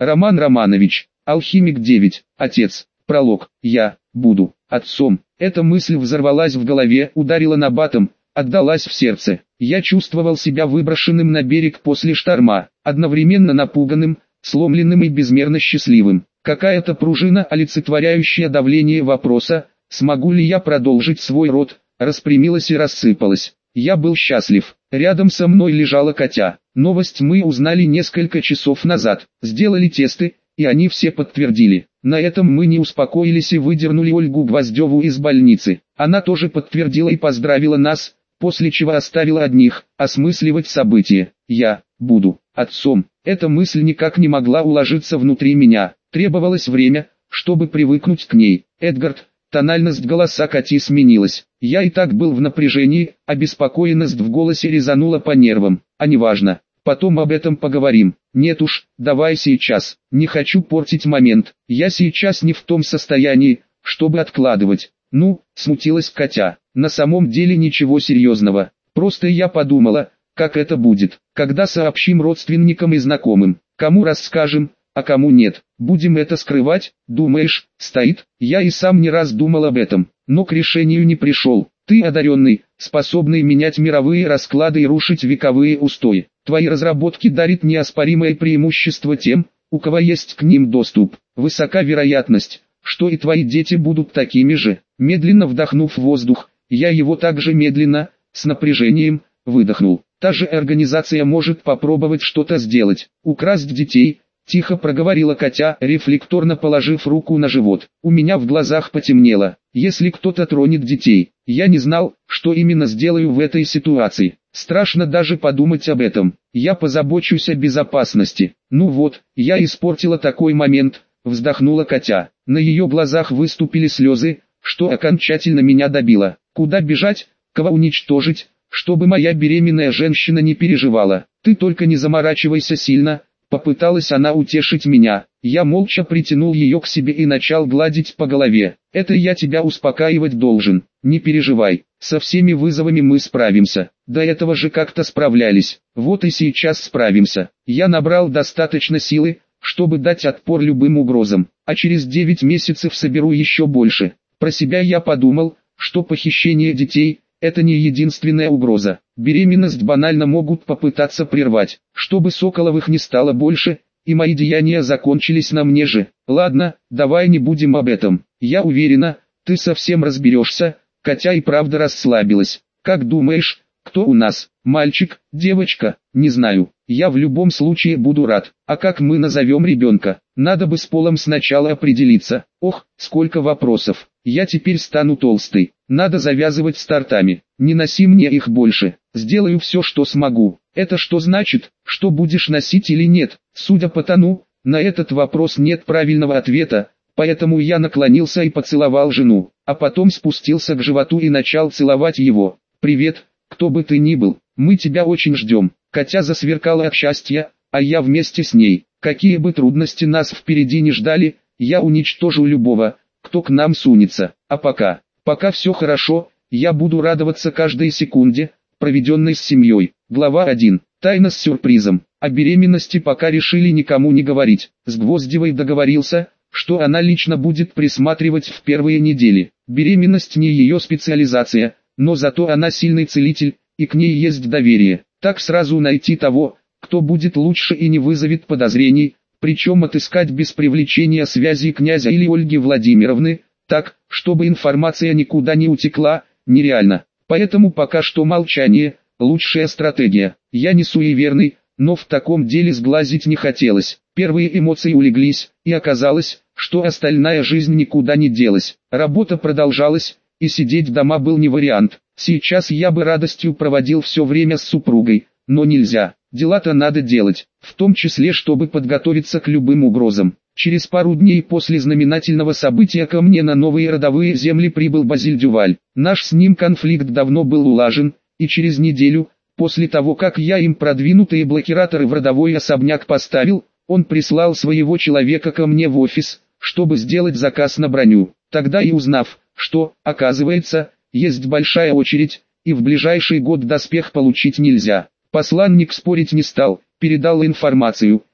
Роман Романович, Алхимик 9, отец, пролог, я буду отцом. Эта мысль взорвалась в голове, ударила набатом, отдалась в сердце. Я чувствовал себя выброшенным на берег после шторма, одновременно напуганным, сломленным и безмерно счастливым. Какая-то пружина, олицетворяющая давление вопроса, смогу ли я продолжить свой род, распрямилась и рассыпалась. Я был счастлив. Рядом со мной лежала Катя. Новость мы узнали несколько часов назад. Сделали тесты, и они все подтвердили. На этом мы не успокоились и выдернули Ольгу Гвоздеву из больницы. Она тоже подтвердила и поздравила нас, после чего оставила одних осмысливать события. Я буду отцом. Эта мысль никак не могла уложиться внутри меня. Требовалось время, чтобы привыкнуть к ней. Эдгард, тональность голоса Кати сменилась. Я и так был в напряжении, обеспокоенность в голосе резанула по нервам. А неважно, потом об этом поговорим. Нет уж, давай сейчас. Не хочу портить момент. Я сейчас не в том состоянии, чтобы откладывать. Ну, смутилась Катя. На самом деле ничего серьезного. Просто я подумала, как это будет, когда сообщим родственникам и знакомым. Кому расскажем, а кому нет. Будем это скрывать, думаешь, стоит? Я и сам не раз думал об этом, но к решению не пришел. Ты одаренный, способный менять мировые расклады и рушить вековые устои. Твои разработки дарят неоспоримое преимущество тем, у кого есть к ним доступ. Высока вероятность, что и твои дети будут такими же. Медленно вдохнув воздух, я его также медленно, с напряжением, выдохнул. Та же организация может попробовать что-то сделать, украсть детей. Тихо проговорила Катя, рефлекторно положив руку на живот. У меня в глазах потемнело. Если кто-то тронет детей, я не знал, что именно сделаю в этой ситуации. Страшно даже подумать об этом. Я позабочусь о безопасности. Ну вот, я испортила такой момент, вздохнула Катя. На ее глазах выступили слезы, что окончательно меня добило. Куда бежать, кого уничтожить, чтобы моя беременная женщина не переживала. Ты только не заморачивайся сильно. Попыталась она утешить меня. Я молча притянул ее к себе и начал гладить по голове. Это я тебя успокаивать должен. Не переживай, со всеми вызовами мы справимся. До этого же как-то справлялись. Вот и сейчас справимся. Я набрал достаточно силы, чтобы дать отпор любым угрозам. А через 9 месяцев соберу еще больше. Про себя я подумал, что похищение детей – это не единственная угроза. Беременность банально могут попытаться прервать, чтобы Соколовых не стало больше, и мои деяния закончились на мне же. Ладно, давай не будем об этом. Я уверена, ты совсем разберешься. Катя и правда расслабилась. Как думаешь, кто у нас? Мальчик, девочка? Не знаю. Я в любом случае буду рад. А как мы назовем ребенка? Надо бы с полом сначала определиться. Ох, сколько вопросов. Я теперь стану толстой. Надо завязывать с тортами. Не носи мне их больше. Сделаю все, что смогу. Это что значит, что будешь носить или нет? Судя по тону, на этот вопрос нет правильного ответа, поэтому я наклонился и поцеловал жену, а потом спустился к животу и начал целовать его. «Привет, кто бы ты ни был, мы тебя очень ждем». Катя засверкала от счастья, а я вместе с ней. Какие бы трудности нас впереди не ждали, я уничтожу любого, кто к нам сунется. А пока все хорошо, я буду радоваться каждой секунде, проведенной с семьей. Глава 1. Тайна с сюрпризом. О беременности пока решили никому не говорить. С Гвоздевой договорился, что она лично будет присматривать в первые недели. Беременность не ее специализация, но зато она сильный целитель, и к ней есть доверие. Так сразу найти того, кто будет лучше и не вызовет подозрений, причем отыскать без привлечения связи князя или Ольги Владимировны, так, чтобы информация никуда не утекла, нереально. Поэтому пока что молчание – лучшая стратегия. Я не суеверный, но в таком деле сглазить не хотелось. Первые эмоции улеглись, и оказалось, что остальная жизнь никуда не делась. Работа продолжалась, и сидеть дома был не вариант. Сейчас я бы радостью проводил все время с супругой, но нельзя. Дела-то надо делать, в том числе чтобы подготовиться к любым угрозам. Через пару дней после знаменательного события ко мне на новые родовые земли прибыл Базиль Дюваль. Наш с ним конфликт давно был улажен, и через неделю, после того как я им продвинутые блокираторы в родовой особняк поставил, он прислал своего человека ко мне в офис, чтобы сделать заказ на броню. Тогда и узнав, что, оказывается, есть большая очередь, и в ближайший год доспех получить нельзя. Посланник спорить не стал, передал информацию,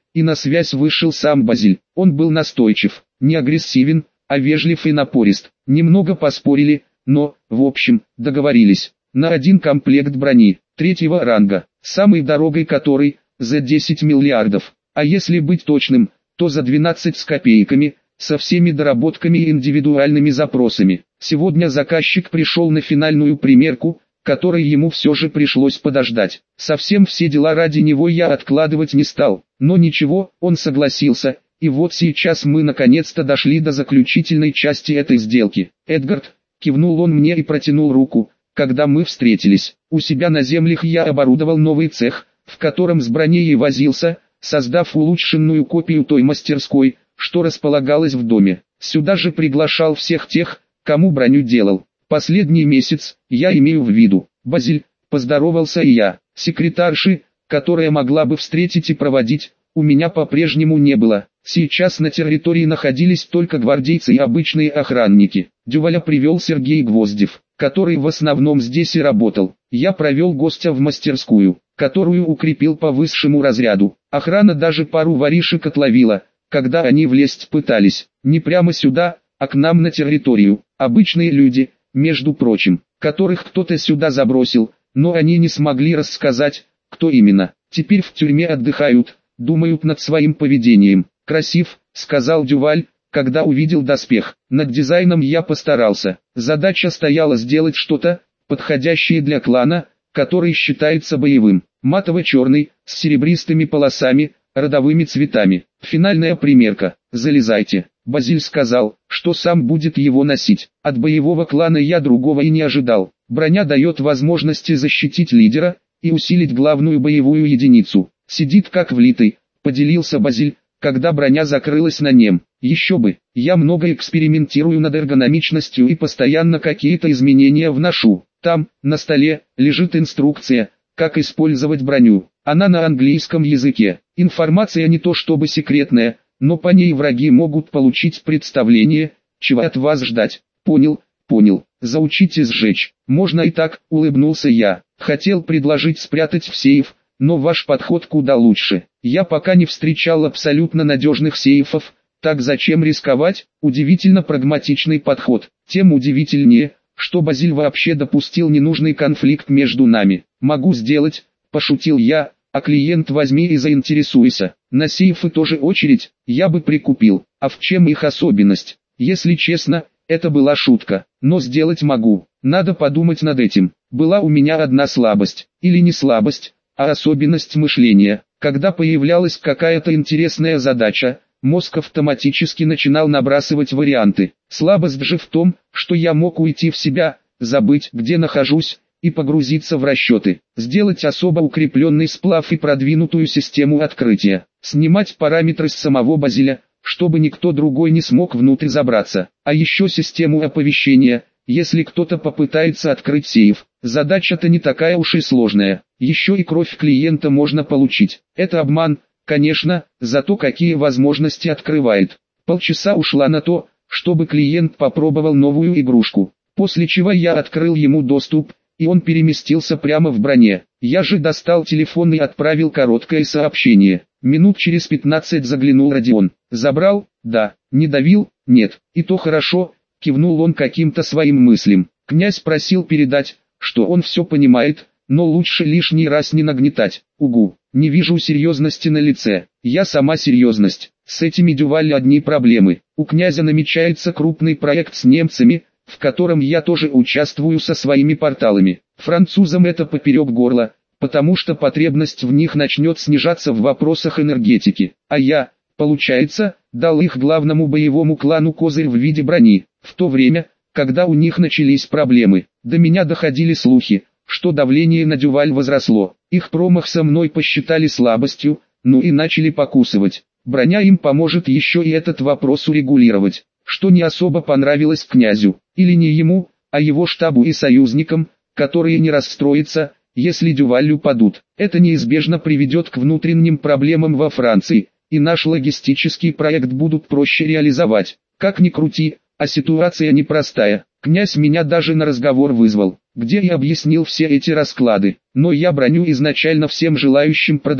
и на связь вышел сам Базиль. Он был настойчив, не агрессивен, а вежлив и напорист. Немного поспорили, но, в общем, договорились. На один комплект брони, 3-го ранга, самой дорогой которой, за 10 миллиардов. А если быть точным, то за 12 с копейками, со всеми доработками и индивидуальными запросами. Сегодня заказчик пришел на финальную примерку, которой ему все же пришлось подождать. Совсем все дела ради него я откладывать не стал. Но ничего, он согласился, и вот сейчас мы наконец-то дошли до заключительной части этой сделки. «Эдгард», кивнул он мне и протянул руку, когда мы встретились. У себя на землях я оборудовал новый цех, в котором с броней возился, создав улучшенную копию той мастерской, что располагалась в доме. Сюда же приглашал всех тех, кому броню делал. Последний месяц, я имею в виду. Базиль, поздоровался и я. Секретарши, которая могла бы встретить и проводить, у меня по-прежнему не было. Сейчас на территории находились только гвардейцы и обычные охранники. Дюваля привел Сергей Гвоздев, который в основном здесь и работал. Я провел гостя в мастерскую, которую укрепил по высшему разряду. Охрана даже пару воришек отловила, когда они влезть пытались. Не прямо сюда, а к нам на территорию. Обычные люди, между прочим, которых кто-то сюда забросил, но они не смогли рассказать, кто именно. Теперь в тюрьме отдыхают, думают над своим поведением. «Красив», — сказал Дюваль, когда увидел доспех. Над дизайном я постарался. Задача стояла сделать что-то, подходящее для клана, который считается боевым. Матово-черный, с серебристыми полосами, родовыми цветами. Финальная примерка. «Залезайте». Базиль сказал, что сам будет его носить. От боевого клана я другого и не ожидал. Броня дает возможности защитить лидера и усилить главную боевую единицу. Сидит как влитый, поделился Базиль, когда броня закрылась на нем. Еще бы, я много экспериментирую над эргономичностью и постоянно какие-то изменения вношу. Там, на столе, лежит инструкция, как использовать броню. Она на английском языке. Информация не то чтобы секретная, но по ней враги могут получить представление, чего от вас ждать. Понял, заучите сжечь. Можно и так, улыбнулся я. Хотел предложить спрятать в сейф, но ваш подход куда лучше. Я пока не встречал абсолютно надежных сейфов, так зачем рисковать? Удивительно прагматичный подход. Тем удивительнее, что Базиль вообще допустил ненужный конфликт между нами. Могу сделать, пошутил я, а клиент возьми и заинтересуйся. На сейфы тоже очередь, я бы прикупил. А в чем их особенность? Если честно, это была шутка, но сделать могу. Надо подумать над этим. Была у меня одна слабость, или не слабость, а особенность мышления. Когда появлялась какая-то интересная задача, мозг автоматически начинал набрасывать варианты. Слабость же в том, что я мог уйти в себя, забыть, где нахожусь, и погрузиться в расчеты. Сделать особо укрепленный сплав и продвинутую систему открытия. Снимать параметры с самого Базиля, чтобы никто другой не смог внутрь забраться. А еще систему оповещения, если кто-то попытается открыть сейф. Задача-то не такая уж и сложная. Еще и кровь клиента можно получить. Это обман, конечно, зато какие возможности открывает. Полчаса ушла на то, чтобы клиент попробовал новую игрушку. После чего я открыл ему доступ, и он переместился прямо в броне. Я же достал телефон и отправил короткое сообщение. Минут через 15 заглянул Родион. Забрал? Да. Не давил? Нет. И то хорошо, кивнул он каким-то своим мыслям. Князь просил передать, что он все понимает, но лучше лишний раз не нагнетать. Угу. Не вижу серьезности на лице. Я сама серьезность. С этими Дюваль одни проблемы. У князя намечается крупный проект с немцами, в котором я тоже участвую со своими порталами. Французам это поперек горла, потому что потребность в них начнет снижаться в вопросах энергетики. А я, получается, дал их главному боевому клану козырь в виде брони. В то время, когда у них начались проблемы, до меня доходили слухи, что давление на Дюваль возросло. Их промах со мной посчитали слабостью, ну и начали покусывать. Броня им поможет еще и этот вопрос урегулировать, что не особо понравилось князю, или не ему, а его штабу и союзникам, которые не расстроятся, если Дювалю падут. Это неизбежно приведет к внутренним проблемам во Франции, и наш логистический проект будут проще реализовать. Как ни крути, а ситуация непростая. Князь меня даже на разговор вызвал, где я объяснил все эти расклады, но я броню изначально всем желающим продавал.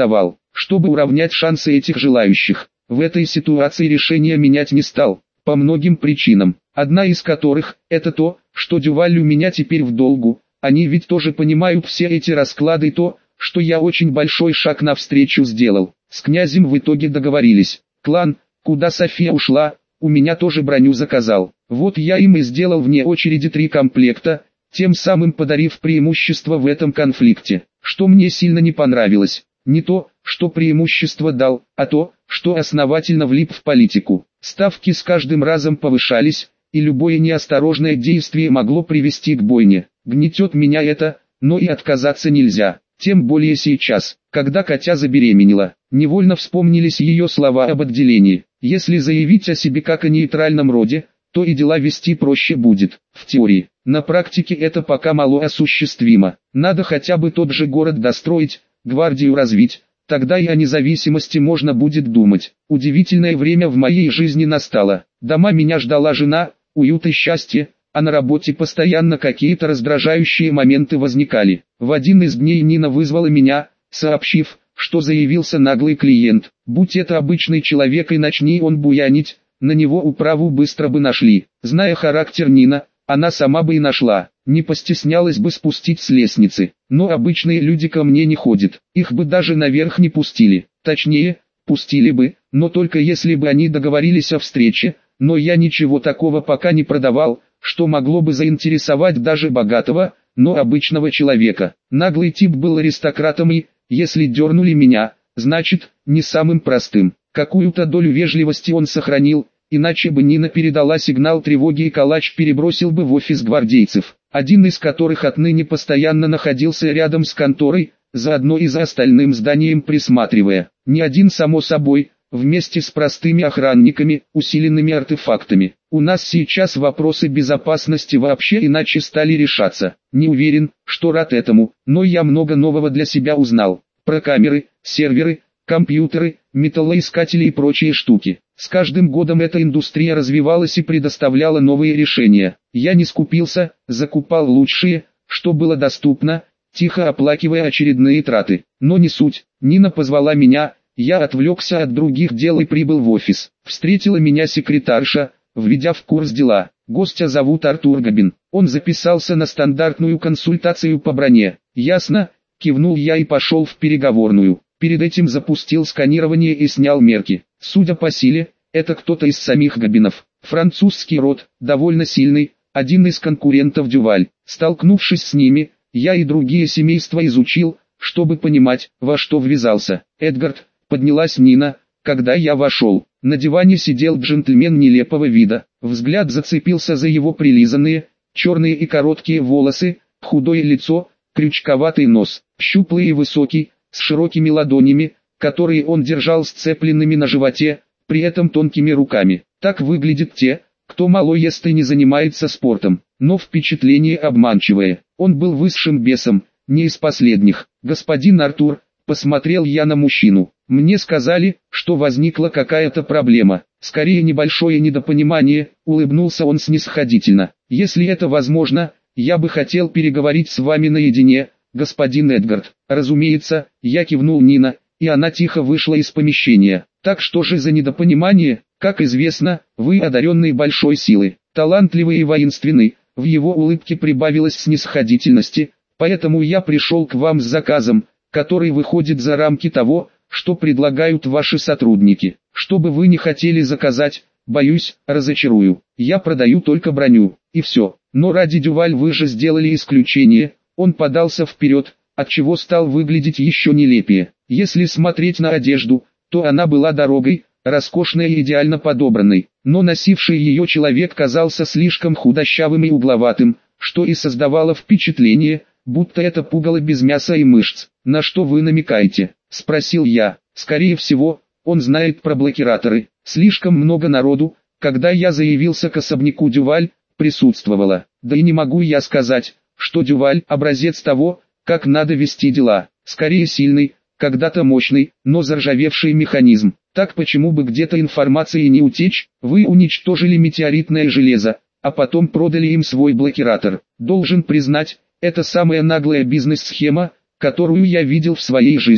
чтобы уравнять шансы этих желающих. В этой ситуации решение менять не стал, по многим причинам, одна из которых – это то, что Дюваль у меня теперь в долгу. Они ведь тоже понимают все эти расклады и то, что я очень большой шаг навстречу сделал. С князем в итоге договорились. Клан, куда София ушла, у меня тоже броню заказал. Вот я им и сделал вне очереди 3 комплекта, тем самым подарив преимущество в этом конфликте. Что мне сильно не понравилось. Не то, что преимущество дал, а то, что основательно влип в политику. Ставки с каждым разом повышались, и любое неосторожное действие могло привести к бойне. Гнетет меня это, но и отказаться нельзя. Тем более сейчас, когда Катя забеременела, невольно вспомнились ее слова об отделении. Если заявить о себе как о нейтральном роде, то и дела вести проще будет. В теории, на практике это пока мало осуществимо. Надо хотя бы тот же город достроить, гвардию развить, тогда и о независимости можно будет думать. Удивительное время в моей жизни настало. Дома меня ждала жена, уют и счастье, а на работе постоянно какие-то раздражающие моменты возникали. В один из дней Нина вызвала меня, сообщив, что заявился наглый клиент. Будь это обычный человек и начни он буянить, на него управу быстро бы нашли. Зная характер Нина, она сама бы и нашла, не постеснялась бы спустить с лестницы. Но обычные люди ко мне не ходят, их бы даже наверх не пустили. Точнее, пустили бы, но только если бы они договорились о встрече, но я ничего такого пока не продавал, что могло бы заинтересовать даже богатого, но обычного человека. Наглый тип был аристократом и, если дернули меня, значит, не самым простым. Какую-то долю вежливости он сохранил, иначе бы Нина передала сигнал тревоги и калач перебросил бы в офис гвардейцев, один из которых отныне постоянно находился рядом с конторой, заодно и за остальным зданием присматривая. Не один само собой, вместе с простыми охранниками, усиленными артефактами. У нас сейчас вопросы безопасности вообще иначе стали решаться. Не уверен, что рад этому, но я много нового для себя узнал. Про камеры, серверы, компьютеры, металлоискатели и прочие штуки. С каждым годом эта индустрия развивалась и предоставляла новые решения. Я не скупился, закупал лучшие, что было доступно, тихо оплакивая очередные траты. Но не суть. Нина позвала меня, я отвлекся от других дел и прибыл в офис. Встретила меня секретарша, введя в курс дела. Гостя зовут Артур Габин. Он записался на стандартную консультацию по броне. Ясно, кивнул я и пошел в переговорную. Перед этим запустил сканирование и снял мерки. Судя по силе, это кто-то из самих Габинов. Французский род, довольно сильный, один из конкурентов Дюваль. Столкнувшись с ними, я и другие семейства изучил, чтобы понимать, во что ввязался. Эдгард, поднялась Нина, когда я вошел. На диване сидел джентльмен нелепого вида. Взгляд зацепился за его прилизанные, черные и короткие волосы, худое лицо, крючковатый нос, щуплый и высокий, с широкими ладонями, которые он держал сцепленными на животе, при этом тонкими руками. Так выглядят те, кто мало ест и не занимается спортом. Но впечатление обманчивое. Он был высшим бесом, не из последних. Господин Артур, посмотрел я на мужчину. Мне сказали, что возникла какая-то проблема. Скорее небольшое недопонимание, улыбнулся он снисходительно. Если это возможно, я бы хотел переговорить с вами наедине, господин Эдгард. Разумеется, я кивнул Нина, и она тихо вышла из помещения. Так что же за недопонимание? Как известно, вы одаренный большой силы, талантливый и воинственный. В его улыбке прибавилось снисходительности, поэтому я пришел к вам с заказом, который выходит за рамки того, что предлагают ваши сотрудники. Что бы вы ни хотели заказать, боюсь, разочарую. Я продаю только броню, и все. Но ради Дюваль вы же сделали исключение. Он подался вперед, отчего стал выглядеть еще нелепее. Если смотреть на одежду, то она была дорогой, роскошной и идеально подобранной. Но носивший ее человек казался слишком худощавым и угловатым, что и создавало впечатление, будто это пугало без мяса и мышц. «На что вы намекаете?» – спросил я. «Скорее всего, он знает про блокираторы. Слишком много народу, когда я заявился к особняку Дюваль, присутствовало. Да и не могу я сказать, что Дюваль – образец того, как надо вести дела. Скорее сильный, когда-то мощный, но заржавевший механизм. Так почему бы где-то информации не утечь? Вы уничтожили метеоритное железо, а потом продали им свой блокиратор. Должен признать, это самая наглая бизнес-схема, которую я видел в своей жизни.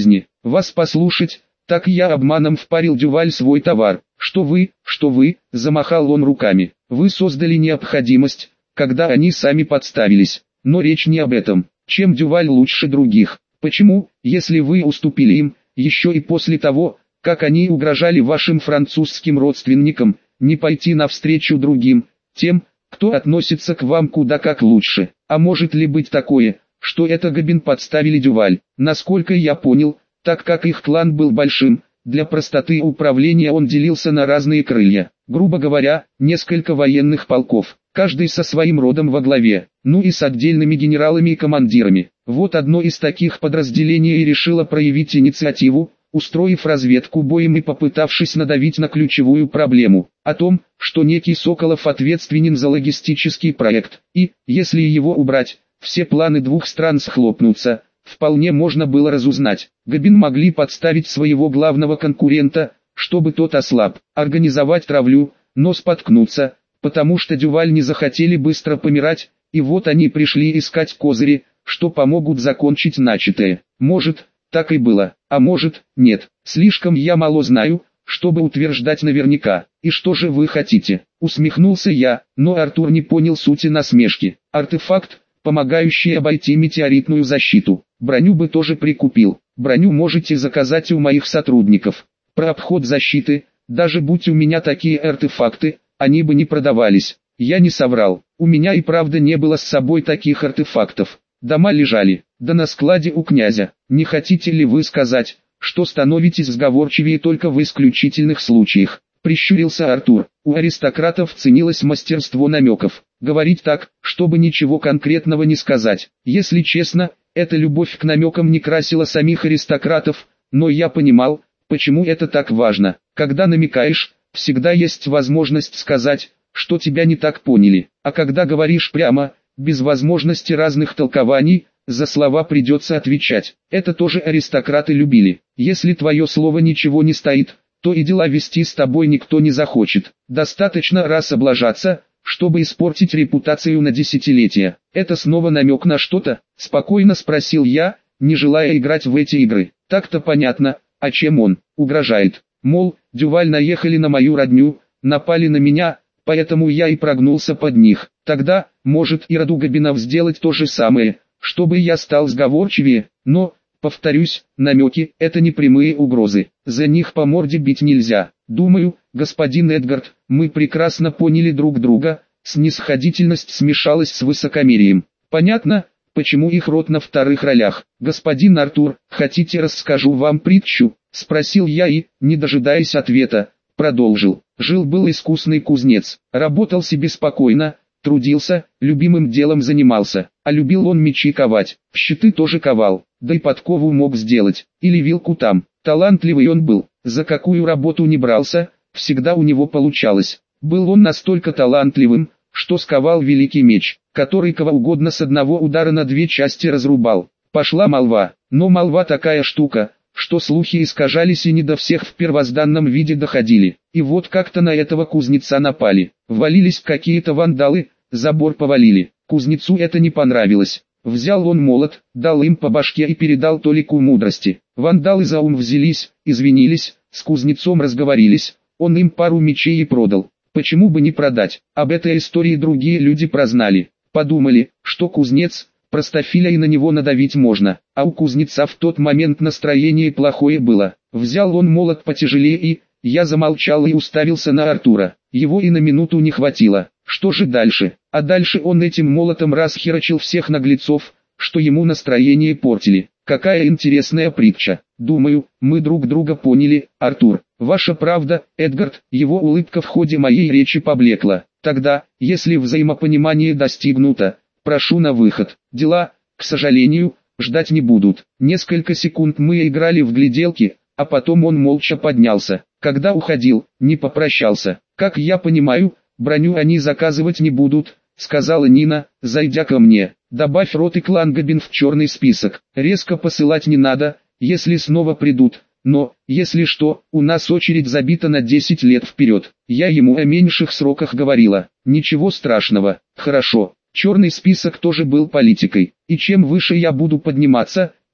Вас послушать, так я обманом впарил Дюваль свой товар. Что вы, замахал он руками. Вы создали необходимость, когда они сами подставились. Но речь не об этом. Чем Дюваль лучше других? Почему, если вы уступили им, еще и после того, как они угрожали вашим французским родственникам, не пойти навстречу другим, тем, кто относится к вам куда как лучше? А может ли быть такое, что это Габин подставили Дюваль? Насколько я понял, так как их клан был большим, для простоты управления он делился на разные крылья. Грубо говоря, несколько военных полков, каждый со своим родом во главе, ну и с отдельными генералами и командирами. Вот одно из таких подразделений и решило проявить инициативу, устроив разведку боем и попытавшись надавить на ключевую проблему, о том, что некий Соколов ответственен за логистический проект, и, если его убрать, все планы двух стран схлопнутся. Вполне можно было разузнать. Габин могли подставить своего главного конкурента, чтобы тот ослаб, организовать травлю, но споткнуться, потому что Дюваль не захотели быстро помирать, и вот они пришли искать козыри, что помогут закончить начатое. Может, так и было, а может, нет. Слишком я мало знаю, чтобы утверждать наверняка. И что же вы хотите? Усмехнулся я, но Артур не понял сути насмешки. Артефакт, помогающий обойти метеоритную защиту. Броню бы тоже прикупил. Броню можете заказать у моих сотрудников. Про обход защиты, даже будь у меня такие артефакты, они бы не продавались. Я не соврал. У меня и правда не было с собой таких артефактов. Дома лежали, да на складе у князя. Не хотите ли вы сказать, что становитесь сговорчивее только в исключительных случаях? Прищурился Артур. У аристократов ценилось мастерство намеков. Говорить так, чтобы ничего конкретного не сказать. Если честно, эта любовь к намекам не красила самих аристократов, но я понимал, почему это так важно. Когда намекаешь, всегда есть возможность сказать, что тебя не так поняли. А когда говоришь прямо, без возможности разных толкований, за слова придется отвечать. Это тоже аристократы любили. Если твое слово ничего не стоит, то и дела вести с тобой никто не захочет. Достаточно раз облажаться, чтобы испортить репутацию на десятилетия. Это снова намек на что-то? Спокойно спросил я, не желая играть в эти игры. Так-то понятно, а чем он угрожает? Мол, Дюваль наехали на мою родню, напали на меня, поэтому я и прогнулся под них. Тогда, может и роду Габинов сделать то же самое, чтобы я стал сговорчивее, но, повторюсь, намеки – это не прямые угрозы, за них по морде бить нельзя. Думаю, господин Эдгард, мы прекрасно поняли друг друга, снисходительность смешалась с высокомерием. Понятно, почему их род на вторых ролях. Господин Артур, хотите расскажу вам притчу? Спросил я и, не дожидаясь ответа, продолжил. Жил-был искусный кузнец, работал себе спокойно, трудился, любимым делом занимался, а любил он мечи ковать, щиты тоже ковал, да и подкову мог сделать, или вилку там. Талантливый он был, за какую работу не брался, всегда у него получалось. Был он настолько талантливым, что сковал великий меч, который кого угодно с одного удара на две части разрубал. Пошла молва, но молва такая штука, что слухи искажались и не до всех в первозданном виде доходили. И вот как-то на этого кузнеца напали, ввалились какие-то вандалы, забор повалили. Кузнецу это не понравилось. Взял он молот, дал им по башке и передал толику мудрости. Вандалы за ум взялись, извинились, с кузнецом разговорились, он им пару мечей и продал. Почему бы не продать? Об этой истории другие люди прознали. Подумали, что кузнец, простофиля и на него надавить можно. А у кузнеца в тот момент настроение плохое было. Взял он молот потяжелее и, я замолчал и уставился на Артура. Его и на минуту не хватило. Что же дальше? А дальше он этим молотом расхерачил всех наглецов, что ему настроение портили. Какая интересная притча. Думаю, мы друг друга поняли, Артур. Ваша правда, Эдгард. Его улыбка в ходе моей речи поблекла. Тогда, если взаимопонимание достигнуто, прошу на выход. Дела, к сожалению, ждать не будут. Несколько секунд мы играли в гляделки, а потом он молча поднялся. Когда уходил, не попрощался. Как я понимаю, броню они заказывать не будут, сказала Нина, зайдя ко мне. Добавь род и клан Габин в черный список. Резко посылать не надо, если снова придут. Но, если что, у нас очередь забита на 10 лет вперед. Я ему о меньших сроках говорила. Ничего страшного. Хорошо. Черный список тоже был политикой. И чем выше я буду подниматься,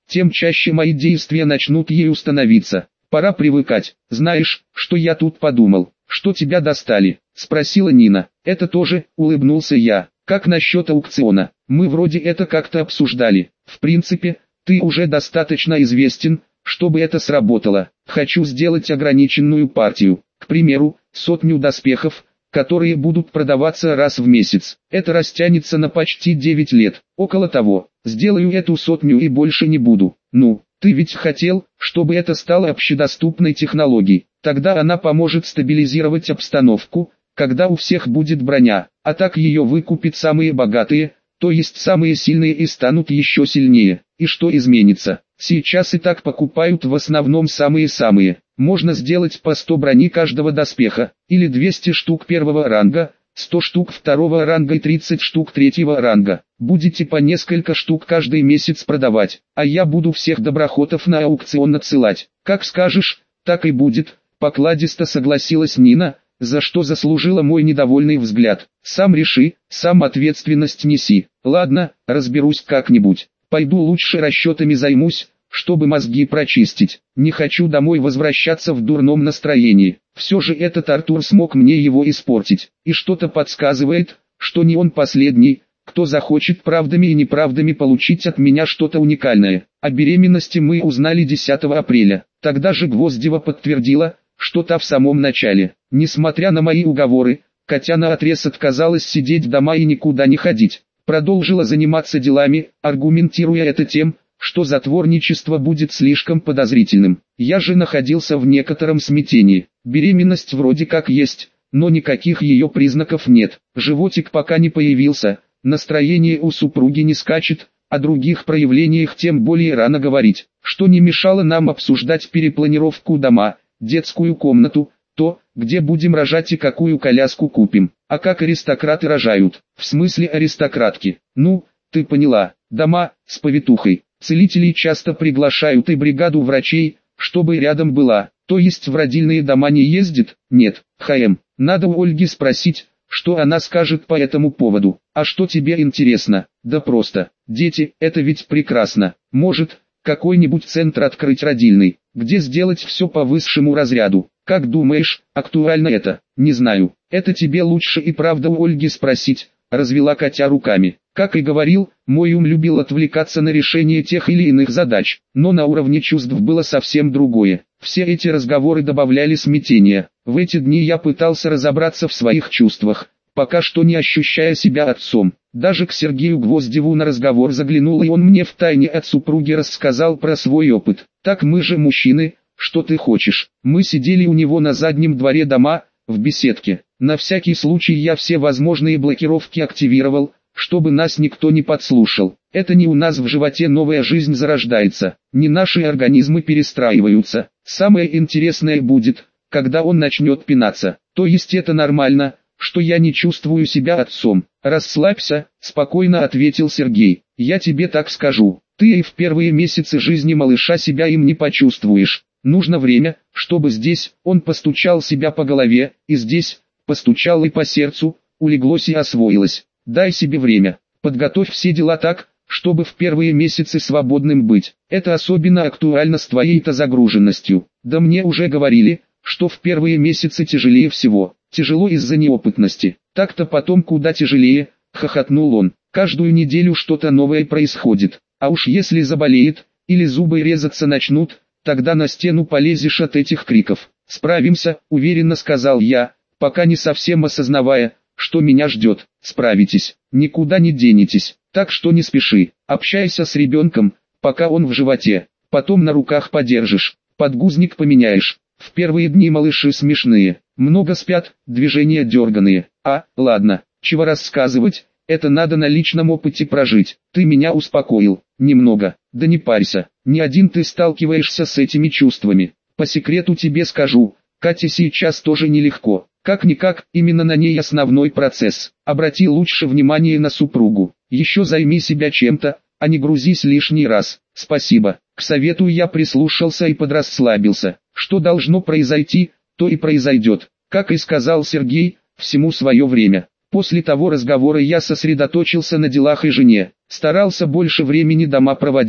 тем чаще мои действия начнут ею становиться. Пора привыкать. Знаешь, что я тут подумал? Что тебя достали? Спросила Нина. Это тоже, улыбнулся я. Как насчет аукциона? Мы вроде это как-то обсуждали. В принципе, ты уже достаточно известен, чтобы это сработало. Хочу сделать ограниченную партию. К примеру, 100 доспехов, которые будут продаваться раз в месяц. Это растянется на почти 9 лет. Около того. Сделаю эту 100 и больше не буду. Ну, ты ведь хотел, чтобы это стало общедоступной технологией. Тогда она поможет стабилизировать обстановку, когда у всех будет броня. А так ее выкупят самые богатые, то есть самые сильные, и станут еще сильнее. И что изменится? Сейчас и так покупают в основном самые-самые. Можно сделать по 100 брони каждого доспеха, или 200 штук первого ранга, 100 штук второго ранга и 30 штук третьего ранга. Будете по несколько штук каждый месяц продавать, а я буду всех доброхотов на аукцион отсылать. Как скажешь, так и будет, покладисто согласилась Нина, за что заслужила мой недовольный взгляд. Сам реши, сам ответственность неси. Ладно, разберусь как-нибудь. Пойду лучше расчетами займусь, чтобы мозги прочистить. Не хочу домой возвращаться в дурном настроении. Все же этот Артур смог мне его испортить. И что-то подсказывает, что не он последний, кто захочет правдами и неправдами получить от меня что-то уникальное. О беременности мы узнали 10 апреля. Тогда же Гвоздева подтвердила, что та в самом начале. Несмотря на мои уговоры, Катя наотрез отказалась сидеть дома и никуда не ходить. Продолжила заниматься делами, аргументируя это тем, что затворничество будет слишком подозрительным. Я же находился в некотором смятении. Беременность вроде как есть, но никаких ее признаков нет. Животик пока не появился, настроение у супруги не скачет, о других проявлениях тем более рано говорить. Что не мешало нам обсуждать перепланировку дома, детскую комнату, то, где будем рожать и какую коляску купим. А как аристократы рожают? В смысле аристократки? Ну, ты поняла. Дома, с повитухой. Целителей часто приглашают и бригаду врачей, чтобы рядом была. То есть в родильные дома не ездит? Нет. Надо у Ольги спросить, что она скажет по этому поводу. А что тебе интересно? Да просто. Дети, это ведь прекрасно. Может, какой-нибудь центр открыть родильный, где сделать все по высшему разряду. Как думаешь, актуально это? Не знаю. Это тебе лучше и правда у Ольги спросить, развела Катя руками. Как и говорил, мой ум любил отвлекаться на решение тех или иных задач, но на уровне чувств было совсем другое. Все эти разговоры добавляли смятения. В эти дни я пытался разобраться в своих чувствах, пока что не ощущая себя отцом. Даже к Сергею Гвоздеву на разговор заглянул, и он мне втайне от супруги рассказал про свой опыт. Так мы же мужчины, что ты хочешь? Мы сидели у него на заднем дворе дома, в беседке. На всякий случай я все возможные блокировки активировал, чтобы нас никто не подслушал. Это не у нас в животе новая жизнь зарождается, не наши организмы перестраиваются. Самое интересное будет, когда он начнет пинаться. То есть это нормально, что я не чувствую себя отцом. Расслабься, спокойно ответил Сергей. Я тебе так скажу, ты и в первые месяцы жизни малыша себя им не почувствуешь. Нужно время, чтобы здесь, он постучал себя по голове, и здесь, постучал и по сердцу, улеглось и освоилось. Дай себе время, подготовь все дела так, чтобы в первые месяцы свободным быть. Это особенно актуально с твоей-то загруженностью. Да мне уже говорили, что в первые месяцы тяжелее всего. Тяжело из-за неопытности. Так-то потом куда тяжелее, хохотнул он. Каждую неделю что-то новое происходит. А уж если заболеет, или зубы резаться начнут, тогда на стену полезешь от этих криков. Справимся, уверенно сказал я, пока не совсем осознавая, что меня ждет. Справитесь, никуда не денетесь, так что не спеши. Общайся с ребенком, пока он в животе. Потом на руках подержишь, подгузник поменяешь. В первые дни малыши смешные, много спят, движения дерганые. Ладно, чего рассказывать, это надо на личном опыте прожить. Ты меня успокоил, немного. Да не парься, не один ты сталкиваешься с этими чувствами. По секрету тебе скажу, Кате сейчас тоже нелегко. Как-никак, именно на ней основной процесс. Обрати лучше внимание на супругу. Еще займи себя чем-то, а не грузись лишний раз. Спасибо. К совету я прислушался и подрасслабился. Что должно произойти, то и произойдет. Как и сказал Сергей, всему свое время. После того разговора я сосредоточился на делах и жене. Старался больше времени дома проводить.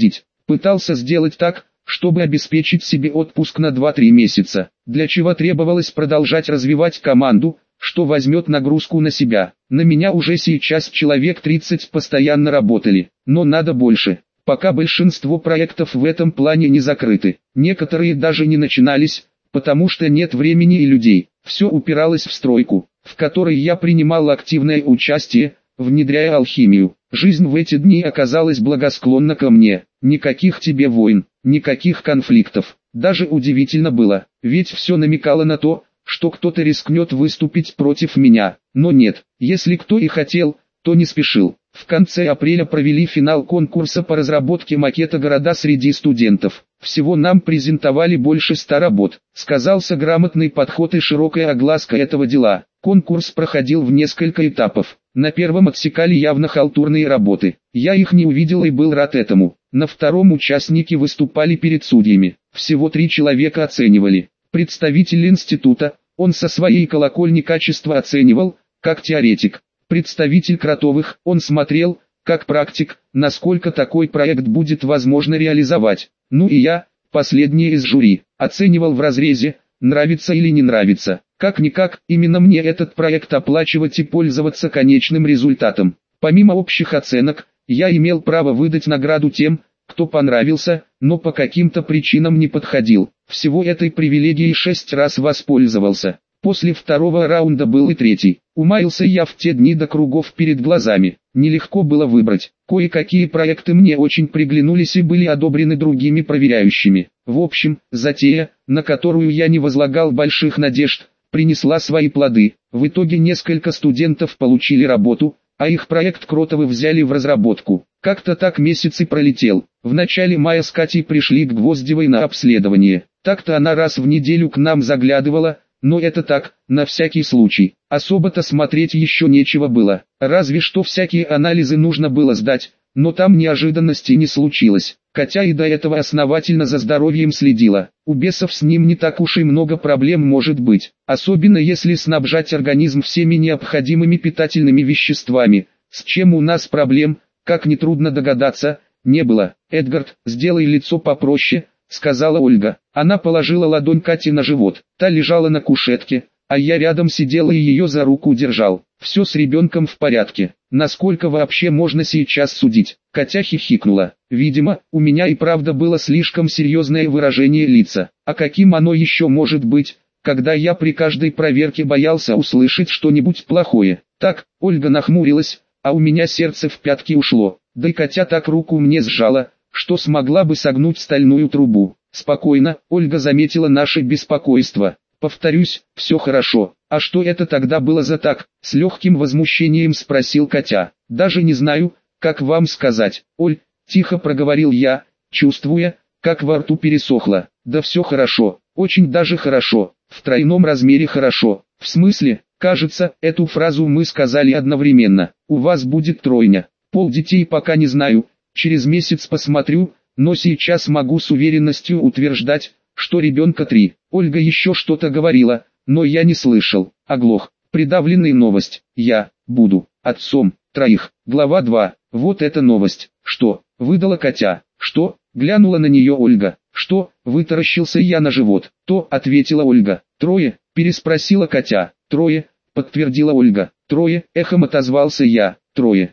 Пытался сделать так, чтобы обеспечить себе отпуск на 2-3 месяца, для чего требовалось продолжать развивать команду, что возьмет нагрузку на себя. На меня уже сейчас человек 30 постоянно работали, но надо больше. Пока большинство проектов в этом плане не закрыты, некоторые даже не начинались, потому что нет времени и людей. Все упиралось в стройку, в которой я принимал активное участие, внедряя алхимию. Жизнь в эти дни оказалась благосклонна ко мне. Никаких тебе войн, никаких конфликтов. Даже удивительно было, ведь все намекало на то, что кто-то рискнет выступить против меня. Но нет, если кто и хотел, то не спешил. В конце апреля провели финал конкурса по разработке макета города среди студентов. Всего нам презентовали больше 100 работ. Сказался грамотный подход и широкая огласка этого дела. Конкурс проходил в несколько этапов. На первом отсекали явно халтурные работы. Я их не увидел и был рад этому. На втором участники выступали перед судьями. Всего 3 человека оценивали. Представитель института, он со своей колокольни качество оценивал, как теоретик. Представитель Кротовых, он смотрел, как практик, насколько такой проект будет возможно реализовать. Ну и я, последний из жюри, оценивал в разрезе, нравится или не нравится. Как-никак, именно мне этот проект оплачивать и пользоваться конечным результатом. Помимо общих оценок, я имел право выдать награду тем, кто понравился, но по каким-то причинам не подходил. Всего этой привилегией 6 раз воспользовался. После второго раунда был и третий. Умаился я в те дни до кругов перед глазами. Нелегко было выбрать. Кое-какие проекты мне очень приглянулись и были одобрены другими проверяющими. В общем, затея, на которую я не возлагал больших надежд, принесла свои плоды. В итоге несколько студентов получили работу, а их проект Кротовы взяли в разработку. Как-то так месяц и пролетел. В начале мая с Катей пришли к Гвоздевой на обследование. Так-то она раз в неделю к нам заглядывала, но это так, на всякий случай. Особо-то смотреть еще нечего было. Разве что всякие анализы нужно было сдать, но там неожиданностей не случилось. Катя и до этого основательно за здоровьем следила. У бесов с ним не так уж и много проблем может быть. Особенно если снабжать организм всеми необходимыми питательными веществами. С чем у нас проблем, как нетрудно догадаться, не было. «Эдгард, сделай лицо попроще», — сказала Ольга. Она положила ладонь Кате на живот. Та лежала на кушетке, а я рядом сидел и ее за руку держал. Все с ребенком в порядке. Насколько вообще можно сейчас судить? Катя хихикнула. Видимо, у меня и правда было слишком серьезное выражение лица. А каким оно еще может быть, когда я при каждой проверке боялся услышать что-нибудь плохое? Так, Ольга нахмурилась, а у меня сердце в пятки ушло. Да и Катя так руку мне сжала, что смогла бы согнуть стальную трубу. Спокойно, Ольга заметила наше беспокойство. Повторюсь, все хорошо. А что это тогда было за так? С легким возмущением спросил Катя. Даже не знаю, как вам сказать. Оль, тихо проговорил я, чувствуя, как во рту пересохло. Да все хорошо, очень даже хорошо, в тройном размере хорошо. В смысле, кажется, эту фразу мы сказали одновременно. У вас будет тройня. Пол детей пока не знаю, через месяц посмотрю, но сейчас могу с уверенностью утверждать, что ребенка 3. Ольга еще что-то говорила, но я не слышал. Оглох. Придавленный новость. Я буду отцом 3. Глава 2. Вот эта новость. Что? Выдала Катя. Что? Глянула на нее Ольга. Что? Вытаращился я на живот. То, ответила Ольга. 3? Переспросила Катя. 3? Подтвердила Ольга. 3? Эхом отозвался я. 3.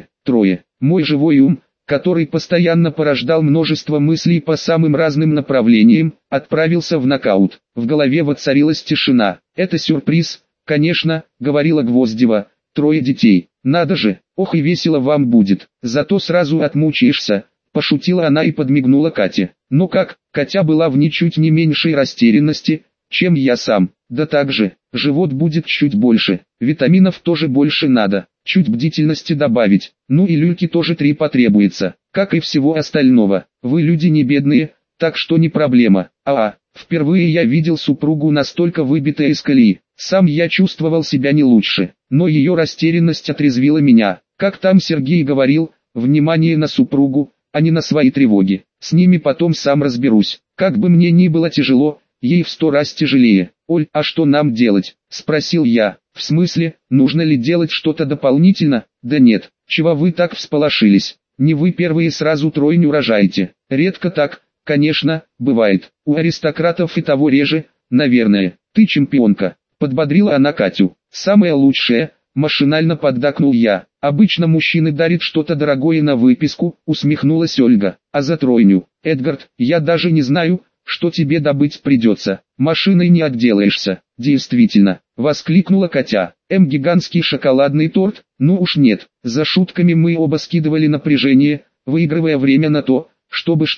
Мой живой ум, который постоянно порождал множество мыслей по самым разным направлениям, отправился в нокаут. В голове воцарилась тишина. «Это сюрприз, конечно», — говорила Гвоздева, — 3 детей. Надо же, ох и весело вам будет, зато сразу отмучаешься», — пошутила она и подмигнула Кате. Но как, Катя была в ничуть не меньшей растерянности, чем я сам. Да так же, живот будет чуть больше, витаминов тоже больше надо, чуть бдительности добавить, ну и люльки тоже 3 потребуется, как и всего остального. Вы люди не бедные, так что не проблема. Впервые я видел супругу настолько выбитой из колеи. Сам я чувствовал себя не лучше, но ее растерянность отрезвила меня. Как там Сергей говорил, внимание на супругу, а не на свои тревоги. С ними потом сам разберусь. Как бы мне ни было тяжело, ей в 100 раз тяжелее. «Оль, а что нам делать?» – спросил я. «В смысле, нужно ли делать что-то дополнительно?» «Да нет, чего вы так всполошились? Не вы первые сразу тройню рожаете. Редко так, конечно, бывает. У аристократов и того реже, наверное. Ты чемпионка. Подбодрила она Катю. Самое лучшее, машинально поддакнул я. Обычно мужчины дарят что-то дорогое на выписку, усмехнулась Ольга. А за тройню, Эдгард, я даже не знаю, что тебе добыть придется. Машиной не отделаешься. Действительно, воскликнула Катя. Гигантский шоколадный торт? Ну уж нет. За шутками мы оба скидывали напряжение, выигрывая время на то, чтобы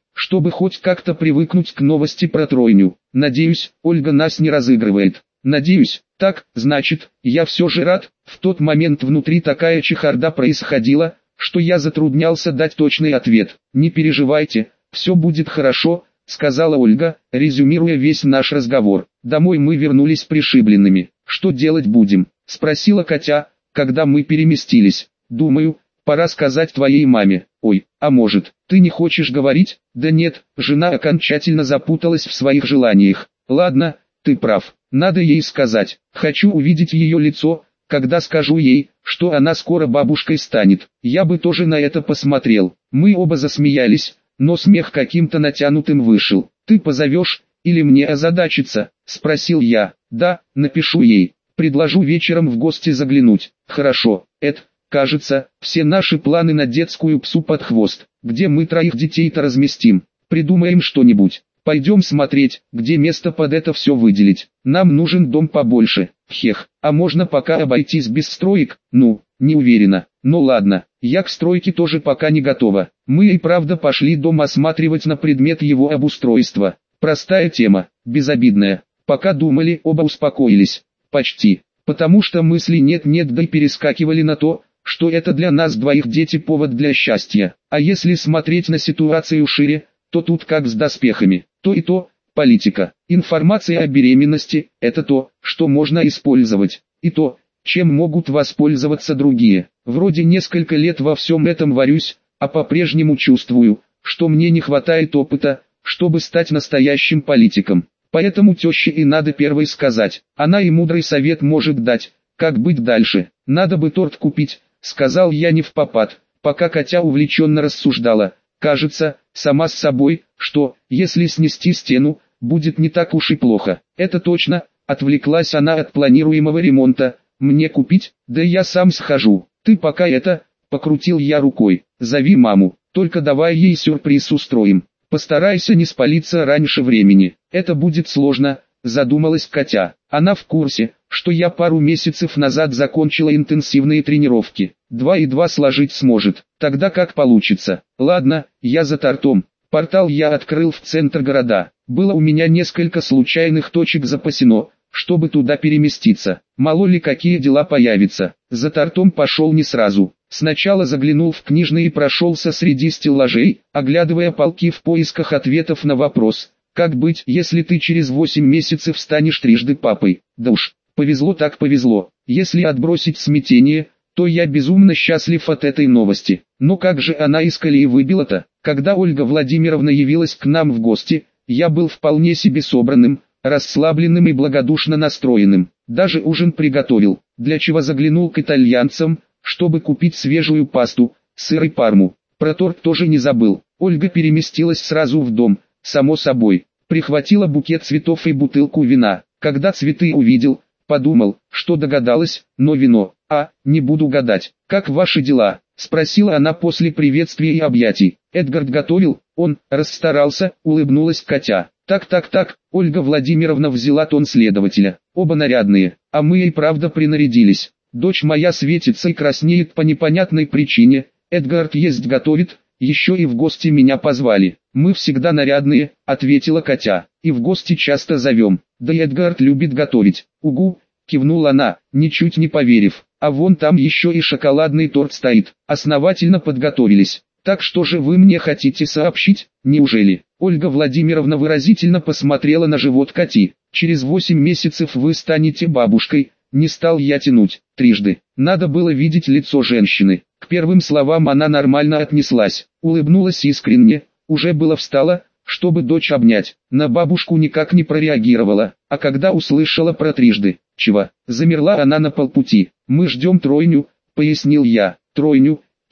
хоть как-то привыкнуть к новости про тройню. Надеюсь, Ольга нас не разыгрывает. Надеюсь, так, значит, я все же рад. В тот момент внутри такая чехарда происходила, что я затруднялся дать точный ответ. Не переживайте, все будет хорошо, сказала Ольга, резюмируя весь наш разговор. Домой мы вернулись пришибленными. Что делать будем? Спросила Катя, когда мы переместились. Думаю, пора сказать твоей маме. Ой, а может, ты не хочешь говорить? Да нет, жена окончательно запуталась в своих желаниях. Ладно, ты прав, надо ей сказать. Хочу увидеть ее лицо, когда скажу ей, что она скоро бабушкой станет. Я бы тоже на это посмотрел. Мы оба засмеялись, но смех каким-то натянутым вышел. Ты позовешь, или мне озадачиться? Спросил я. Да, напишу ей. Предложу вечером в гости заглянуть. Хорошо, Эд. Кажется, все наши планы на детскую псу под хвост. Где мы троих детей-то разместим? Придумаем что-нибудь. Пойдем смотреть, где место под это все выделить. Нам нужен дом побольше. Хех, а можно пока обойтись без строек? Ну, не уверена. Ну ладно, я к стройке тоже пока не готова. Мы и правда пошли дом осматривать на предмет его обустройства. Простая тема, безобидная. Пока думали, оба успокоились. Почти. Потому что мысли нет-нет да и перескакивали на то, что это для нас двоих дети повод для счастья. А если смотреть на ситуацию шире, то тут как с доспехами. То и то, политика. Информация о беременности – это то, что можно использовать. И то, чем могут воспользоваться другие. Вроде несколько лет во всем этом варюсь, а по-прежнему чувствую, что мне не хватает опыта, чтобы стать настоящим политиком. Поэтому теще и надо первой сказать. Она и мудрый совет может дать, как быть дальше. Надо бы торт купить, сказал я не впопад, пока Катя увлеченно рассуждала. Кажется, сама с собой, что, если снести стену, будет не так уж и плохо. Это точно, отвлеклась она от планируемого ремонта. Мне купить? Да я сам схожу. Ты пока покрутил я рукой. Зови маму, только давай ей сюрприз устроим. Постарайся не спалиться раньше времени. Это будет сложно, задумалась Катя. Она в курсе, что я пару месяцев назад закончила интенсивные тренировки. 2 и 2 сложить сможет. Тогда как получится. Ладно, я за тортом. Портал я открыл в центр города. Было у меня несколько случайных точек запасено, чтобы туда переместиться. Мало ли какие дела появятся. За тортом пошел не сразу. Сначала заглянул в книжный и прошелся среди стеллажей, оглядывая полки в поисках ответов на вопрос, как быть, если ты через 8 месяцев станешь трижды папой. Да уж, повезло так повезло. Если отбросить смятение, то я безумно счастлив от этой новости. Но как же она из колеи выбила-то? Когда Ольга Владимировна явилась к нам в гости, я был вполне себе собранным, расслабленным и благодушно настроенным. Даже ужин приготовил, для чего заглянул к итальянцам, чтобы купить свежую пасту, сыр и парму. Про торт тоже не забыл. Ольга переместилась сразу в дом, само собой. Прихватила букет цветов и бутылку вина. Когда цветы увидел, подумал, что догадалась, но вино. Не буду гадать. Как ваши дела? Спросила она после приветствия и объятий. Эдгард готовил, он расстарался, улыбнулась Катя. Так, Ольга Владимировна взяла тон следователя. Оба нарядные, а мы и правда принарядились. Дочь моя светится и краснеет по непонятной причине. Эдгард есть готовит, еще и в гости меня позвали. Мы всегда нарядные, ответила Катя, и в гости часто зовем. Да и Эдгард любит готовить. Угу, кивнула она, ничуть не поверив. А вон там еще и шоколадный торт стоит. Основательно подготовились. Так что же вы мне хотите сообщить, неужели? Ольга Владимировна выразительно посмотрела на живот Кати. Через 8 месяцев вы станете бабушкой. Не стал я тянуть. Трижды. Надо было видеть лицо женщины. К первым словам она нормально отнеслась. Улыбнулась искренне. Уже было встала, чтобы дочь обнять. На бабушку никак не прореагировала. А когда услышала про трижды, замерла она на полпути. Мы ждем тройню, пояснил я. Тройню,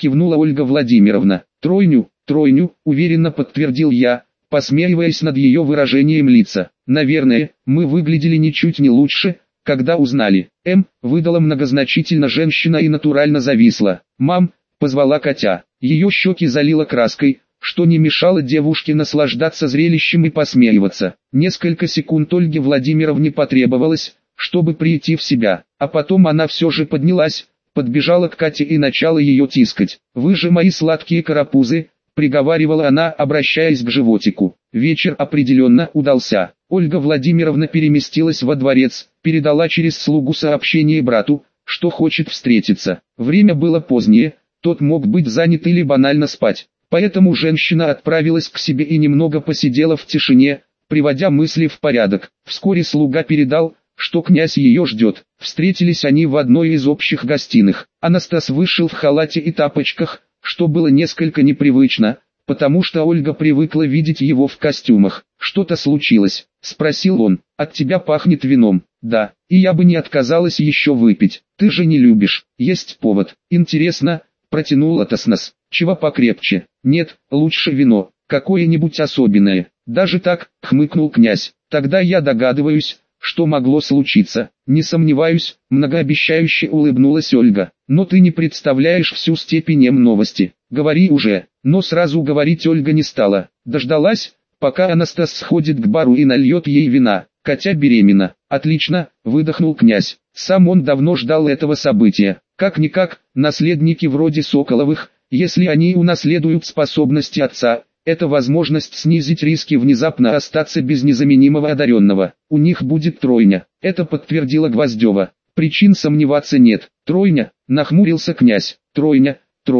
кивнула Ольга Владимировна. Тройню, уверенно подтвердил я, посмеиваясь над ее выражением лица. Наверное, мы выглядели ничуть не лучше, когда узнали. Выдала многозначительно женщина и натурально зависла. Мам, позвала Катя. Ее щеки залила краской, что не мешало девушке наслаждаться зрелищем и посмеиваться. Несколько секунд Ольге Владимировне потребовалось, чтобы прийти в себя, а потом она все же поднялась, подбежала к Кате и начала ее тискать. «Вы же мои сладкие карапузы», — приговаривала она, обращаясь к животику. Вечер определенно удался. Ольга Владимировна переместилась во дворец, передала через слугу сообщение брату, что хочет встретиться. Время было позднее, тот мог быть занят или банально спать. Поэтому женщина отправилась к себе и немного посидела в тишине, приводя мысли в порядок. Вскоре слуга передал, что князь ее ждет. Встретились они в одной из общих гостиных. Анастас вышел в халате и тапочках, что было несколько непривычно, потому что Ольга привыкла видеть его в костюмах. «Что-то случилось?» – спросил он. «От тебя пахнет вином». «Да, и я бы не отказалась еще выпить. Ты же не любишь. Есть повод». «Интересно», – протянул Атаснас. «Чего покрепче?» «Нет, лучше вино, какое-нибудь особенное». «Даже так», — хмыкнул князь. «Тогда я догадываюсь, что могло случиться». «Не сомневаюсь», — многообещающе улыбнулась Ольга. «Но ты не представляешь всю степень новости. Говори уже». Но сразу говорить Ольга не стала. Дождалась, пока Анастас сходит к бару и нальет ей вина. Катя беременна. «Отлично», — выдохнул князь. Сам он давно ждал этого события. Как-никак, наследники вроде Соколовых, если они унаследуют способности отца, это возможность снизить риски внезапно остаться без незаменимого одаренного. У них будет тройня. Это подтвердила Гвоздева. Причин сомневаться нет. Тройня, нахмурился князь. Тройня.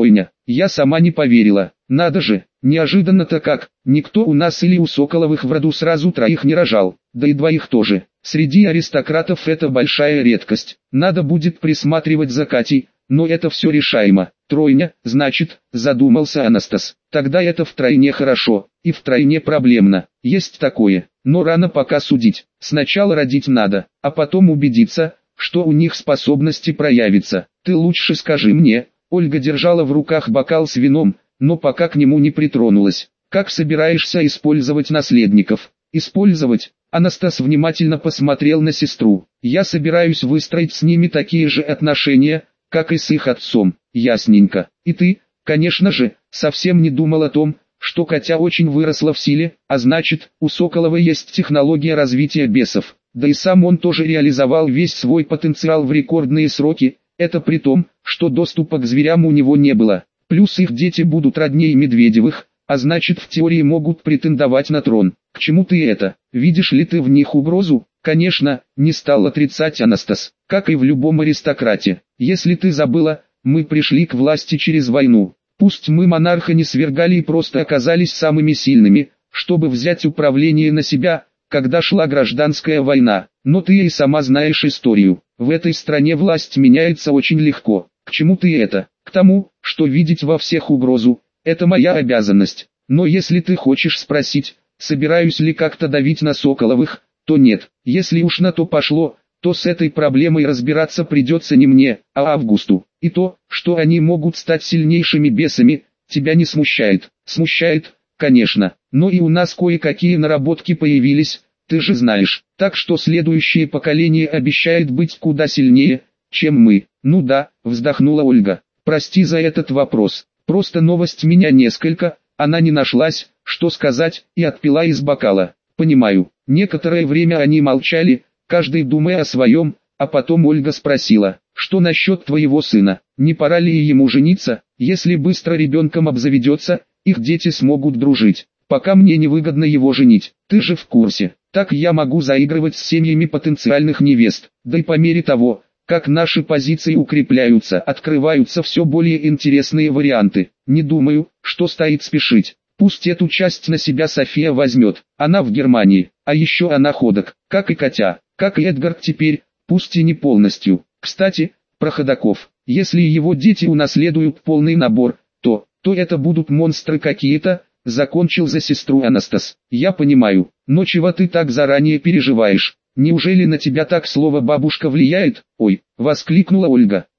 Я сама не поверила. Надо же, неожиданно-то как. Никто у нас или у Соколовых в роду сразу троих не рожал. Да и двоих тоже. Среди аристократов это большая редкость. Надо будет присматривать за Катей. Но это все решаемо. Тройня, значит, задумался Анастас. Тогда это втройне хорошо, и втройне проблемно. Есть такое, но рано пока судить. Сначала родить надо, а потом убедиться, что у них способности проявятся. Ты лучше скажи мне. Ольга держала в руках бокал с вином, но пока к нему не притронулась. Как собираешься использовать наследников? Использовать? Анастас внимательно посмотрел на сестру. Я собираюсь выстроить с ними такие же отношения, как и с их отцом. Ясненько. И ты, конечно же, совсем не думал о том, что Катя очень выросла в силе, а значит, у Соколова есть технология развития бесов. Да и сам он тоже реализовал весь свой потенциал в рекордные сроки, это при том, что доступа к зверям у него не было. Плюс их дети будут роднее Медведевых, а значит в теории могут претендовать на трон. К чему ты это? Видишь ли ты в них угрозу? Конечно, не стал отрицать Анастас, как и в любом аристократе. Если ты забыла, мы пришли к власти через войну. Пусть мы монарха не свергали и просто оказались самыми сильными, чтобы взять управление на себя, когда шла гражданская война. Но ты и сама знаешь историю. В этой стране власть меняется очень легко. К чему ты это? К тому, что видеть во всех угрозу – это моя обязанность. Но если ты хочешь спросить, собираюсь ли как-то давить на Соколовых, то нет. Если уж на то пошло, то с этой проблемой разбираться придется не мне, а Августу. И то, что они могут стать сильнейшими бесами, тебя не смущает. Смущает, конечно, но и у нас кое-какие наработки появились, ты же знаешь. Так что следующее поколение обещает быть куда сильнее, чем мы. Ну да, вздохнула Ольга. Прости за этот вопрос. Просто новость меня несколько, она не нашлась, что сказать, и отпила из бокала. Понимаю. Некоторое время они молчали, каждый думая о своем, а потом Ольга спросила, что насчет твоего сына, не пора ли ему жениться? Если быстро ребенком обзаведется, их дети смогут дружить. Пока мне невыгодно его женить, ты же в курсе. Так я могу заигрывать с семьями потенциальных невест, да и по мере того, как наши позиции укрепляются, открываются все более интересные варианты. Не думаю, что стоит спешить. Пусть эту часть на себя София возьмет, она в Германии, а еще она ходок, как и Катя, как и Эдгард теперь, пусть и не полностью. Кстати, про ходоков, если его дети унаследуют полный набор, то это будут монстры какие-то, закончил за сестру Анастас. Я понимаю, но чего ты так заранее переживаешь? Неужели на тебя так слово бабушка влияет? Ой, воскликнула Ольга.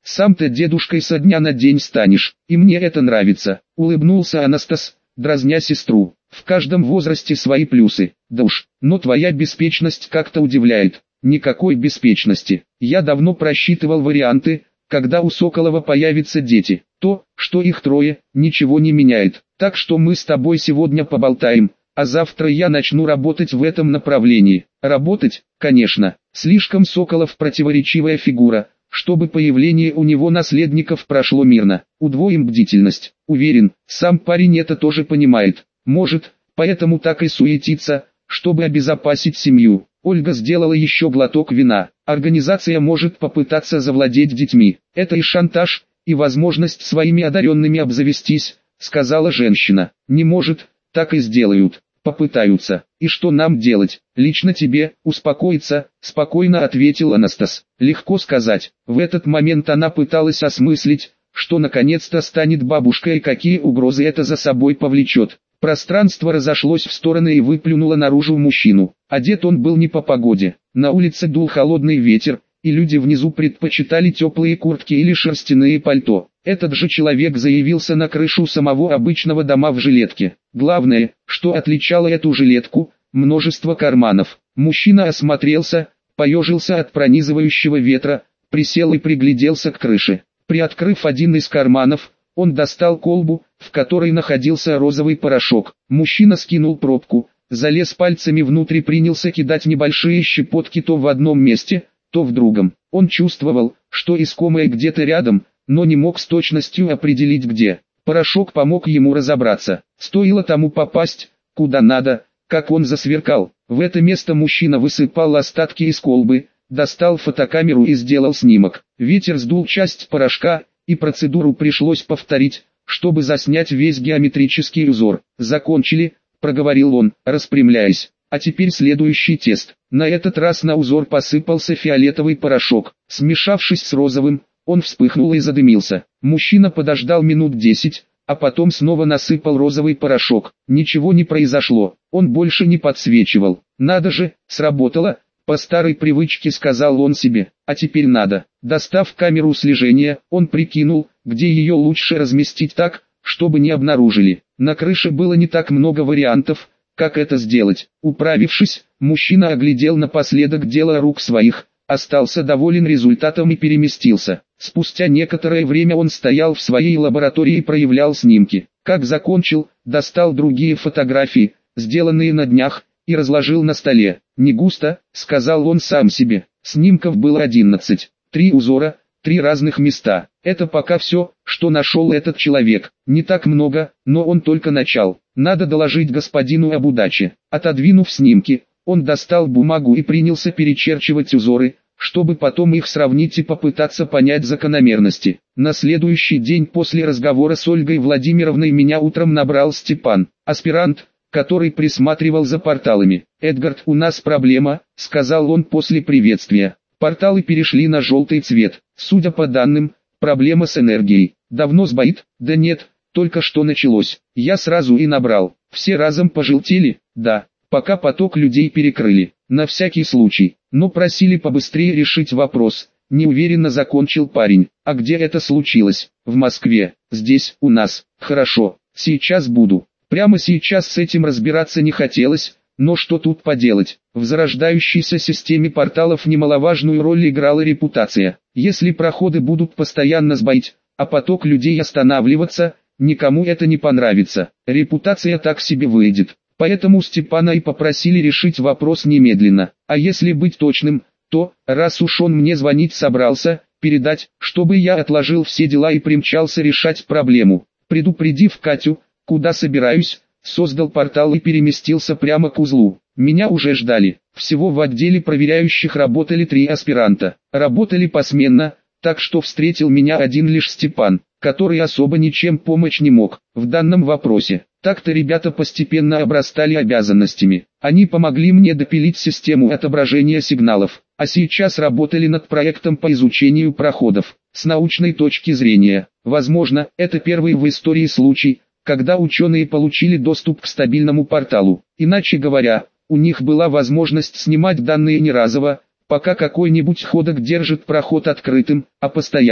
Сам-то дедушкой со дня на день станешь, и мне это нравится, улыбнулся Анастас, дразня сестру. В каждом возрасте свои плюсы, да уж, но твоя беспечность как-то удивляет. Никакой беспечности. Я давно просчитывал варианты, когда у Соколова появятся дети. То, что их трое, ничего не меняет. Так что мы с тобой сегодня поболтаем, а завтра я начну работать в этом направлении. Работать, конечно, слишком Соколов противоречивая фигура, чтобы появление у него наследников прошло мирно. Удвоим бдительность. Уверен, сам парень это тоже понимает. Может, поэтому так и суетится, чтобы обезопасить семью. Ольга сделала еще глоток вина. Организация может попытаться завладеть детьми. Это и шантаж, и возможность своими одаренными обзавестись, сказала женщина. Не может, так и сделают. Попытаются. И что нам делать? Лично тебе, успокоиться, спокойно ответил Анастас. Легко сказать. В этот момент она пыталась осмыслить, что наконец-то станет бабушкой и какие угрозы это за собой повлечет. Пространство разошлось в стороны и выплюнуло наружу мужчину. Одет он был не по погоде. На улице дул холодный ветер, и люди внизу предпочитали теплые куртки или шерстяные пальто. Этот же человек заявился на крышу самого обычного дома в жилетке. Главное, что отличало эту жилетку, множество карманов. Мужчина осмотрелся, поежился от пронизывающего ветра, присел и пригляделся к крыше. Приоткрыв один из карманов, он достал колбу, в которой находился розовый порошок. Мужчина скинул пробку, залез пальцами внутрь и принялся кидать небольшие щепотки то в одном месте, то в другом. Он чувствовал, что искомое где-то рядом, но не мог с точностью определить где. Порошок помог ему разобраться. Стоило тому попасть, куда надо, как он засверкал. В это место мужчина высыпал остатки из колбы, достал фотокамеру и сделал снимок. Ветер сдул часть порошка, и процедуру пришлось повторить, чтобы заснять весь геометрический узор. «Закончили», — проговорил он, распрямляясь. «А теперь следующий тест». На этот раз на узор посыпался фиолетовый порошок. Смешавшись с розовым, он вспыхнул и задымился. Мужчина подождал минут 10, а потом снова насыпал розовый порошок. Ничего не произошло, он больше не подсвечивал. «Надо же, сработало», — по старой привычке сказал он себе. «А теперь надо». Достав камеру слежения, он прикинул, где ее лучше разместить так, чтобы не обнаружили. На крыше было не так много вариантов, как это сделать. Управившись, мужчина оглядел напоследок дело рук своих, остался доволен результатом и переместился. Спустя некоторое время он стоял в своей лаборатории и проявлял снимки. Как закончил, достал другие фотографии, сделанные на днях, и разложил на столе. «Не густо», — сказал он сам себе. Снимков было 11. 3 узора, 3 разных места. Это пока все, что нашел этот человек. Не так много, но он только начал. Надо доложить господину об удаче. Отодвинув снимки, он достал бумагу и принялся перечерчивать узоры, чтобы потом их сравнить и попытаться понять закономерности. На следующий день после разговора с Ольгой Владимировной меня утром набрал Степан, аспирант, который присматривал за порталами. «Эдгард, у нас проблема», — сказал он после приветствия. Порталы перешли на желтый цвет. Судя по данным, проблема с энергией. Давно сбоит? Да нет, только что началось. Я сразу и набрал. Все разом пожелтели? Да, пока поток людей перекрыли. На всякий случай. Но просили побыстрее решить вопрос. Неуверенно закончил парень. А где это случилось? В Москве. Здесь, у нас. Хорошо, сейчас буду. Прямо сейчас с этим разбираться не хотелось. Но что тут поделать, в зарождающейся системе порталов немаловажную роль играла репутация. Если проходы будут постоянно сбоить, а поток людей останавливаться, никому это не понравится. Репутация так себе выйдет. Поэтому Степана и попросили решить вопрос немедленно. А если быть точным, то, раз уж он мне звонить собрался, передать, чтобы я отложил все дела и примчался решать проблему. Предупредив Катю, куда собираюсь, создал портал и переместился прямо к узлу. Меня уже ждали. Всего в отделе проверяющих работали 3 аспиранта. Работали посменно, так что встретил меня один лишь Степан, который особо ничем помочь не мог в данном вопросе. Так-то ребята постепенно обрастали обязанностями. Они помогли мне допилить систему отображения сигналов, а сейчас работали над проектом по изучению проходов. С научной точки зрения, возможно, это первый в истории случай, когда ученые получили доступ к стабильному порталу. Иначе говоря, у них была возможность снимать данные не разово, пока какой-нибудь ходок держит проход открытым, а постоянно,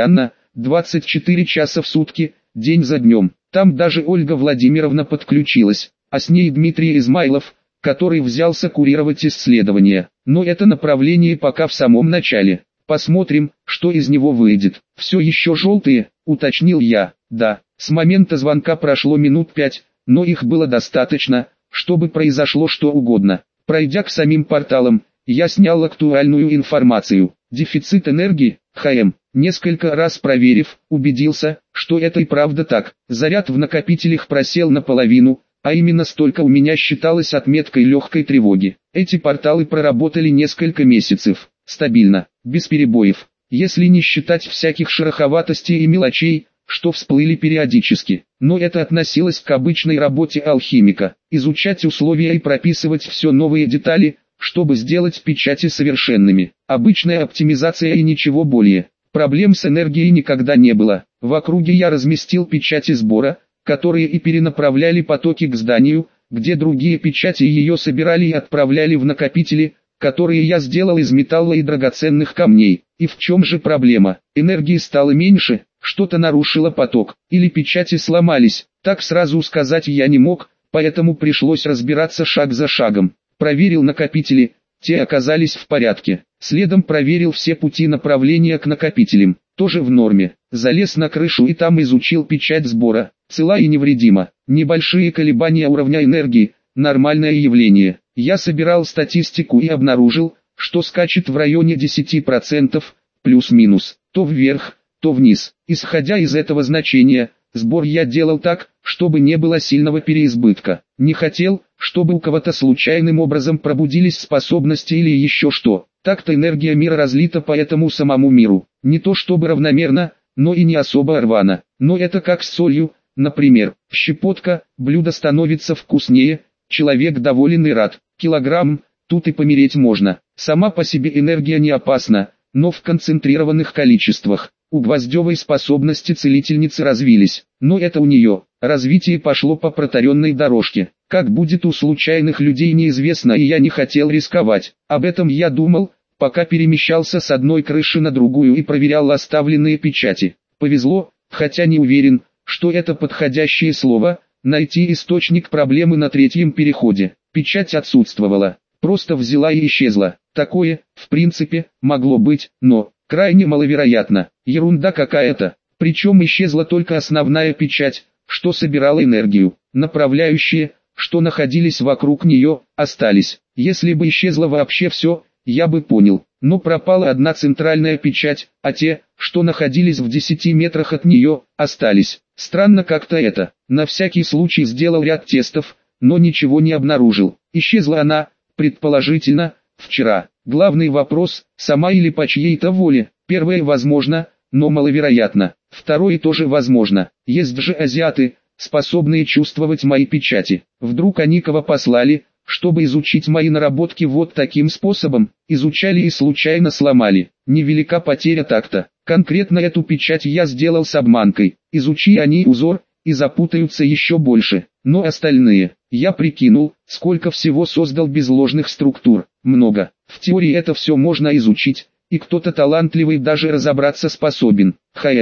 24 часа в сутки, день за днем. Там даже Ольга Владимировна подключилась, а с ней Дмитрий Измайлов, который взялся курировать исследования. Но это направление пока в самом начале. Посмотрим, что из него выйдет. Все еще желтые, уточнил я. Да, с момента звонка прошло минут 5, но их было достаточно, чтобы произошло что угодно. Пройдя к самим порталам, я снял актуальную информацию. Дефицит энергии, ХМ. Несколько раз проверив, убедился, что это и правда так. Заряд в накопителях просел наполовину, а именно столько у меня считалось отметкой легкой тревоги. Эти порталы проработали несколько месяцев, стабильно, без перебоев, если не считать всяких шероховатостей и мелочей, что всплыли периодически. Но это относилось к обычной работе алхимика, изучать условия и прописывать все новые детали, чтобы сделать печати совершенными. Обычная оптимизация и ничего более. Проблем с энергией никогда не было. В округе я разместил печати сбора, которые и перенаправляли потоки к зданию, где другие печати ее собирали и отправляли в накопители, которые я сделал из металла и драгоценных камней. И в чем же проблема? Энергии стало меньше, что-то нарушило поток, или печати сломались, так сразу сказать я не мог, поэтому пришлось разбираться шаг за шагом. Проверил накопители, те оказались в порядке. Следом проверил все пути направления к накопителям, тоже в норме. Залез на крышу и там изучил печать сбора, цела и невредима. Небольшие колебания уровня энергии, нормальное явление. Я собирал статистику и обнаружил, что скачет в районе 10%, плюс-минус, то вверх, то вниз. Исходя из этого значения, сбор я делал так, чтобы не было сильного переизбытка. Не хотел, чтобы у кого-то случайным образом пробудились способности или еще что. Так-то энергия мира разлита по этому самому миру. Не то чтобы равномерно, но и не особо рвано. Но это как с солью, например. Щепотка, блюдо становится вкуснее, человек доволен и рад. Килограмм, тут и помереть можно. Сама по себе энергия не опасна, но в концентрированных количествах. У Гвоздевой способности целительницы развились, но это у нее. Развитие пошло по протаренной дорожке. Как будет у случайных людей неизвестно, и я не хотел рисковать. Об этом я думал, пока перемещался с одной крыши на другую и проверял оставленные печати. Повезло, хотя не уверен, что это подходящее слово, найти источник проблемы на третьем переходе. Печать отсутствовала, просто взяла и исчезла. Такое, в принципе, могло быть, но крайне маловероятно. Ерунда какая-то. Причем исчезла только основная печать, что собирала энергию. Направляющие, что находились вокруг нее, остались. Если бы исчезло вообще все, я бы понял. Но пропала одна центральная печать, а те, что находились в 10 метрах от нее, остались. Странно как-то это. На всякий случай сделал ряд тестов, но ничего не обнаружил. Исчезла она, предположительно, вчера. Главный вопрос, сама или по чьей-то воле. Первое возможно, но маловероятно. Второе тоже возможно. Есть же азиаты, способные чувствовать мои печати. Вдруг они кого послали, чтобы изучить мои наработки вот таким способом, изучали и случайно сломали. Невелика потеря так-то. Конкретно эту печать я сделал с обманкой. Изучи они узор, и запутаются еще больше. Но остальные, я прикинул, сколько всего создал без ложных структур. Много. В теории это все можно изучить, и кто-то талантливый даже разобраться способен.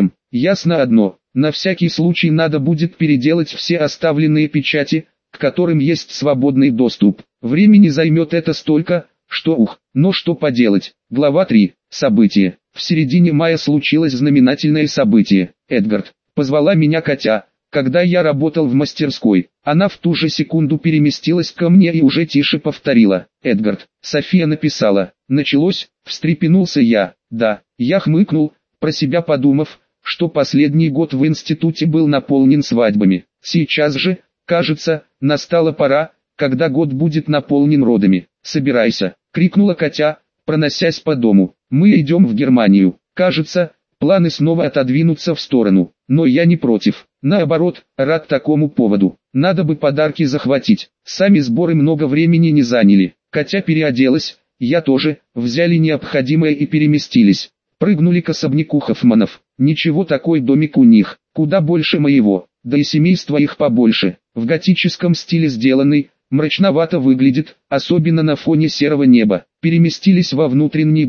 Ясно одно, на всякий случай надо будет переделать все оставленные печати, к которым есть свободный доступ. Времени займет это столько, что но что поделать. Глава 3. Событие. В середине мая случилось знаменательное событие. Эдгард. Позвала меня Катя, когда я работал в мастерской. Она в ту же секунду переместилась ко мне и уже тише повторила. Эдгард. София написала. Началось, встрепенулся я. Да, я хмыкнул, про себя подумав, что последний год в институте был наполнен свадьбами. Сейчас же, кажется, настала пора, когда год будет наполнен родами. «Собирайся!» — крикнула Катя, проносясь по дому. «Мы идем в Германию». Кажется, планы снова отодвинутся в сторону, но я не против. Наоборот, рад такому поводу. Надо бы подарки захватить. Сами сборы много времени не заняли. Катя переоделась, я тоже, взяли необходимое и переместились. Прыгнули к особняку Хоффманов. Ничего, такой домик у них, куда больше моего, да и семейство их побольше. В готическом стиле сделанный, мрачновато выглядит, особенно на фоне серого неба. Переместились во внутренний двор,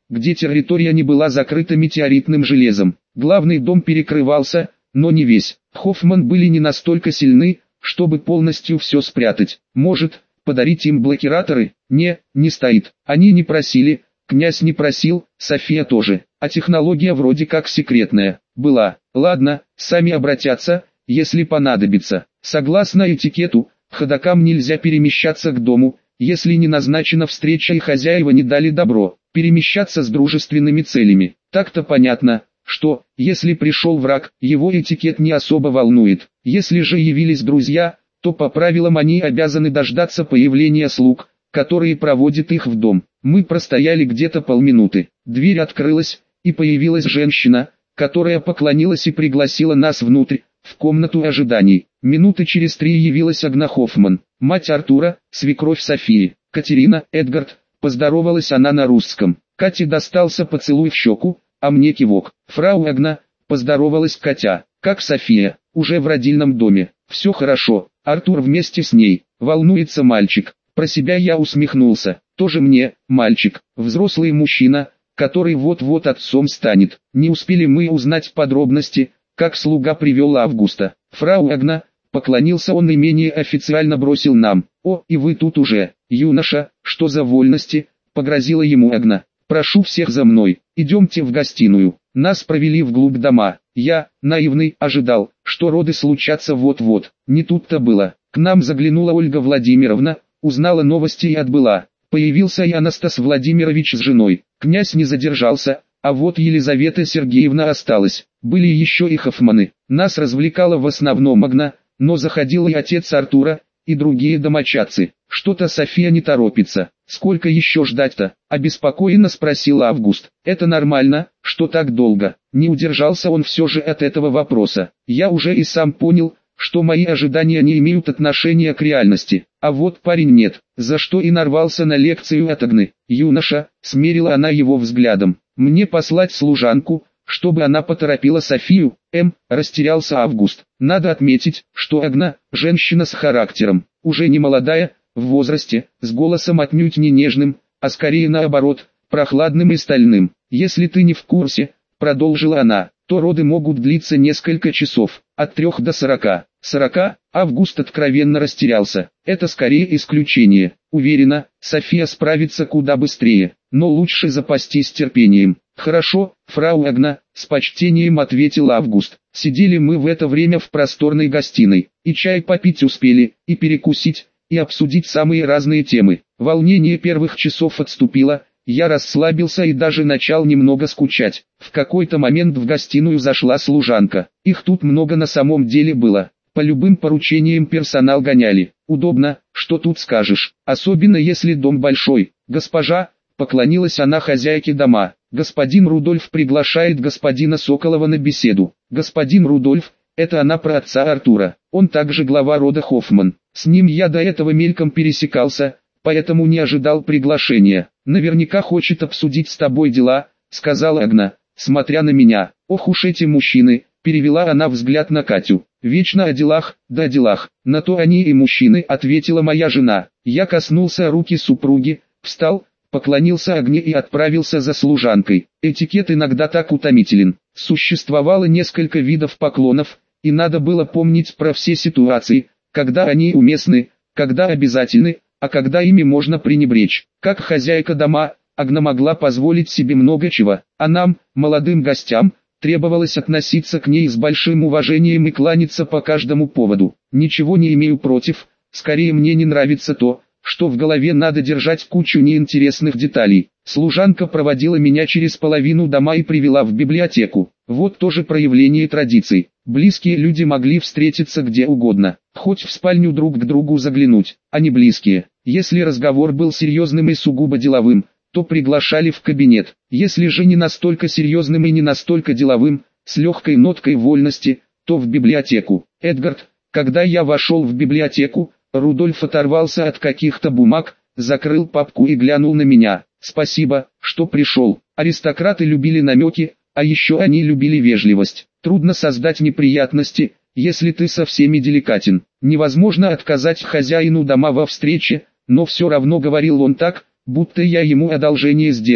где территория не была закрыта метеоритным железом. Главный дом перекрывался, но не весь. Хоффман были не настолько сильны, чтобы полностью все спрятать. Может, подарить им блокираторы? Не стоит. Они не просили, князь не просил, София тоже. А технология вроде как секретная. Была. Ладно, сами обратятся, если понадобится. Согласно этикету, ходокам нельзя перемещаться к дому, если не назначена встреча и хозяева не дали добро. Перемещаться с дружественными целями. Так-то понятно, что, если пришел враг, его этикет не особо волнует. Если же явились друзья, то по правилам они обязаны дождаться появления слуг, которые проводят их в дом. Мы простояли где-то полминуты. Дверь открылась, и появилась женщина, которая поклонилась и пригласила нас внутрь, в комнату ожиданий. Минуты через 3 явилась Агна Хоффман, мать Артура, свекровь Софии. Катерина, Эдгард, поздоровалась она на русском. Кате достался поцелуй в щеку, а мне кивок. Фрау Агна, поздоровалась Катя. Как София, уже в родильном доме. Все хорошо, Артур вместе с ней. Волнуется мальчик. Про себя я усмехнулся. Тоже мне, мальчик, взрослый мужчина, который вот-вот отцом станет. Не успели мы узнать подробности, как слуга привел Августа. Фрау Агна, поклонился он и менее официально бросил нам. О, и вы тут уже, юноша, что за вольности, погрозила ему Агна. Прошу всех за мной, идемте в гостиную. Нас провели вглубь дома. Я, наивный, ожидал, что роды случатся вот-вот. Не тут-то было. К нам заглянула Ольга Владимировна, узнала новости и отбыла. Появился и Анастас Владимирович с женой. Князь не задержался, а вот Елизавета Сергеевна осталась. Были еще и Хоффманы. Нас развлекала в основном Агна, но заходил и отец Артура, и другие домочадцы. Что-то София не торопится. Сколько еще ждать-то? Обеспокоенно спросил Август. Это нормально, что так долго. Не удержался он все же от этого вопроса. Я уже и сам понял, что мои ожидания не имеют отношения к реальности. А вот парень нет, за что и нарвался на лекцию от Агны. Юноша, смерила она его взглядом. Мне послать служанку, чтобы она поторопила Софию? Растерялся Август. Надо отметить, что Агна, женщина с характером, уже не молодая, в возрасте, с голосом отнюдь не нежным, а скорее наоборот, прохладным и стальным. Если ты не в курсе, продолжила она, то роды могут длиться несколько часов, от 3 до 40. 40? Август откровенно растерялся. Это скорее исключение. Уверена, София справится куда быстрее, но лучше запастись терпением. Хорошо, фрау Агна, с почтением ответил Август. Сидели мы в это время в просторной гостиной, и чай попить успели, и перекусить, и обсудить самые разные темы. Волнение первых часов отступило, я расслабился и даже начал немного скучать. В какой-то момент в гостиную зашла служанка. Их тут много на самом деле было. По любым поручениям персонал гоняли. Удобно, что тут скажешь. Особенно если дом большой. Госпожа, поклонилась она хозяйке дома. Господин Рудольф приглашает господина Соколова на беседу. Господин Рудольф, это она про отца Артура. Он также глава рода Хоффман. С ним я до этого мельком пересекался, поэтому не ожидал приглашения. Наверняка хочет обсудить с тобой дела, сказала Агна, смотря на меня. Ох уж эти мужчины, перевела она взгляд на Катю. Вечно о делах, да о делах. На то они и мужчины, ответила моя жена. Я коснулся руки супруги, встал, поклонился Агне и отправился за служанкой. Этикет иногда так утомителен. Существовало несколько видов поклонов, и надо было помнить про все ситуации, когда они уместны, когда обязательны, а когда ими можно пренебречь. Как хозяйка дома, Агна могла позволить себе много чего, а нам, молодым гостям, требовалось относиться к ней с большим уважением и кланяться по каждому поводу. Ничего не имею против, скорее мне не нравится то, что в голове надо держать кучу неинтересных деталей. Служанка проводила меня через половину дома и привела в библиотеку. Вот тоже проявление традиций. Близкие люди могли встретиться где угодно, хоть в спальню друг к другу заглянуть, а не близкие. Если разговор был серьезным и сугубо деловым, то приглашали в кабинет. Если же не настолько серьезным и не настолько деловым, с легкой ноткой вольности, то в библиотеку. Эдгард, когда я вошел в библиотеку, Рудольф оторвался от каких-то бумаг, закрыл папку и глянул на меня. Спасибо, что пришел. Аристократы любили намеки, а еще они любили вежливость. Трудно создать неприятности, если ты со всеми деликатен. Невозможно отказать хозяину дома во встрече, но все равно говорил он так, будто я ему одолжение сделал.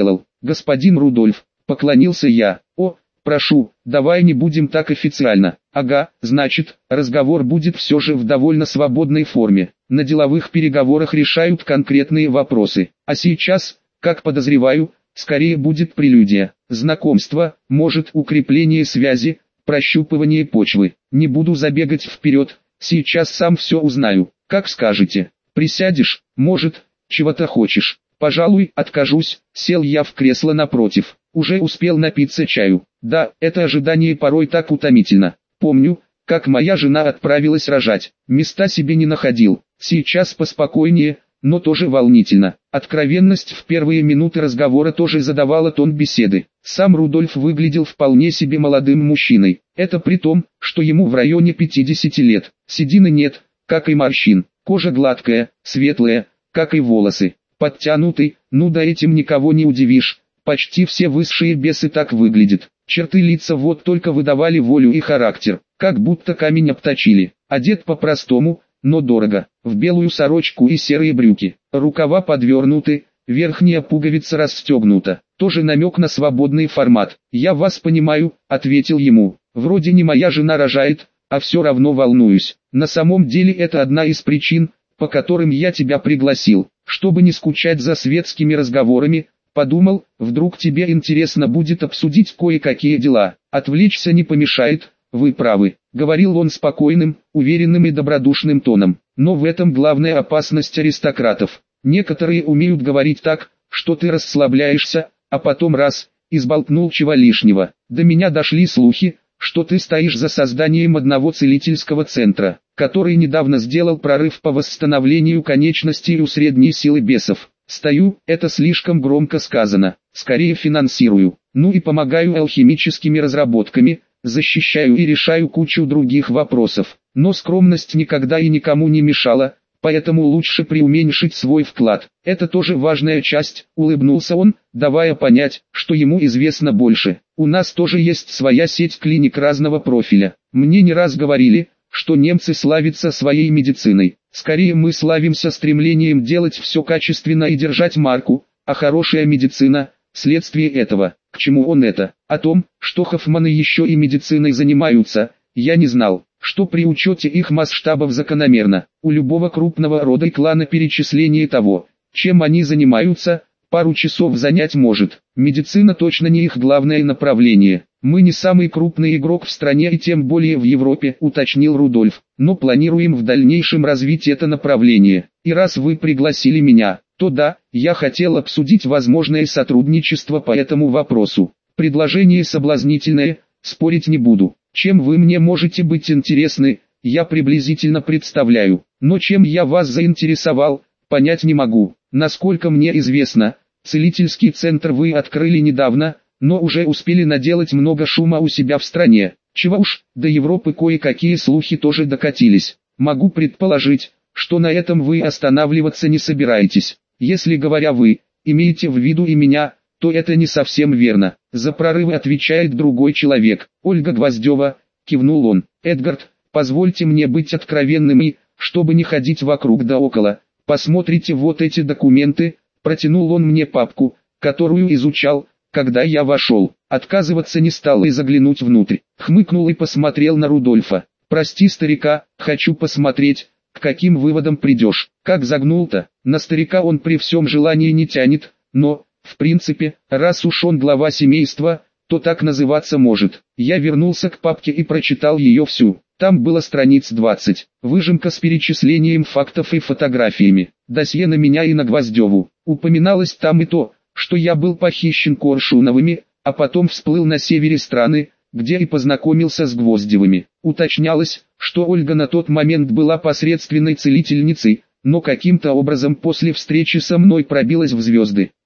господин Рудольф, поклонился я. О, прошу, давай не будем так официально. Ага, значит, разговор будет все же в довольно свободной форме. На деловых переговорах решают конкретные вопросы. А сейчас, как подозреваю, скорее будет прелюдия. Знакомство, может укрепление связи, прощупывание почвы. Не буду забегать вперед, сейчас сам все узнаю. Как скажете. Присядешь, может, чего-то хочешь. Пожалуй, откажусь. Сел я в кресло напротив. Уже успел напиться чаю. Да, это ожидание порой так утомительно. Помню, как моя жена отправилась рожать. Места себе не находил. Сейчас поспокойнее, но тоже волнительно. Откровенность в первые минуты разговора тоже задавала тон беседы. Сам Рудольф выглядел вполне себе молодым мужчиной. Это при том, что ему в районе 50 лет. Седины нет, как и морщин. Кожа гладкая, светлая, как и волосы. Подтянутый, ну да этим никого не удивишь. Почти все высшие бесы так выглядят. Черты лица вот только выдавали волю и характер, как будто камень обточили. Одет по-простому, но дорого, в белую сорочку и серые брюки. Рукава подвернуты, верхняя пуговица расстегнута. Тоже намек на свободный формат. «Я вас понимаю», — ответил ему. «Вроде не моя жена рожает, а все равно волнуюсь. На самом деле это одна из причин, по которым я тебя пригласил, чтобы не скучать за светскими разговорами. Подумал, вдруг тебе интересно будет обсудить кое-какие дела. Отвлечься не помешает, вы правы», — говорил он спокойным, уверенным и добродушным тоном. Но в этом главная опасность аристократов. Некоторые умеют говорить так, что ты расслабляешься, а потом раз, и сболтнул чего лишнего. До меня дошли слухи, что ты стоишь за созданием одного целительского центра, который недавно сделал прорыв по восстановлению конечностей у средней силы бесов. Стою, это слишком громко сказано, скорее финансирую, ну и помогаю алхимическими разработками, защищаю и решаю кучу других вопросов. Но скромность никогда и никому не мешала, поэтому лучше преуменьшить свой вклад. Это тоже важная часть, улыбнулся он, давая понять, что ему известно больше. У нас тоже есть своя сеть клиник разного профиля. Мне не раз говорили, что немцы славятся своей медициной. Скорее мы славимся стремлением делать все качественно и держать марку, а хорошая медицина – следствие этого. К чему он это? О том, что Хоффманы еще и медициной занимаются, я не знал, что при учете их масштабов закономерно. У любого крупного рода и клана перечисление того, чем они занимаются, пару часов занять может. Медицина точно не их главное направление. Мы не самый крупный игрок в стране и тем более в Европе, уточнил Рудольф, но планируем в дальнейшем развить это направление. И раз вы пригласили меня, то да, я хотел обсудить возможное сотрудничество по этому вопросу. Предложение соблазнительное, спорить не буду. Чем вы мне можете быть интересны, я приблизительно представляю, но чем я вас заинтересовал, понять не могу. Насколько мне известно, целительский центр вы открыли недавно, но уже успели наделать много шума у себя в стране. Чего уж, до Европы кое-какие слухи тоже докатились. Могу предположить, что на этом вы останавливаться не собираетесь. Если говоря вы, имеете в виду и меня, то это не совсем верно. За прорывы отвечает другой человек. Ольга Гвоздева, кивнул он. Эдгард, позвольте мне быть откровенным и, чтобы не ходить вокруг да около, посмотрите вот эти документы, протянул он мне папку, которую изучал, когда я вошел. Отказываться не стал и заглянуть внутрь. Хмыкнул и посмотрел на Рудольфа. Прости старика, хочу посмотреть, к каким выводам придешь. Как загнул-то, на старика он при всем желании не тянет, но, в принципе, раз уж он глава семейства, то так называться может. Я вернулся к папке и прочитал ее всю. Там было страниц 20. Выжимка с перечислением фактов и фотографиями. Досье на меня и на Гвоздеву. Упоминалось там и то, что я был похищен Коршуновыми, а потом всплыл на севере страны, где и познакомился с Гвоздевыми. Уточнялось, что Ольга на тот момент была посредственной целительницей, но каким-то образом после встречи со мной пробилась в звезды.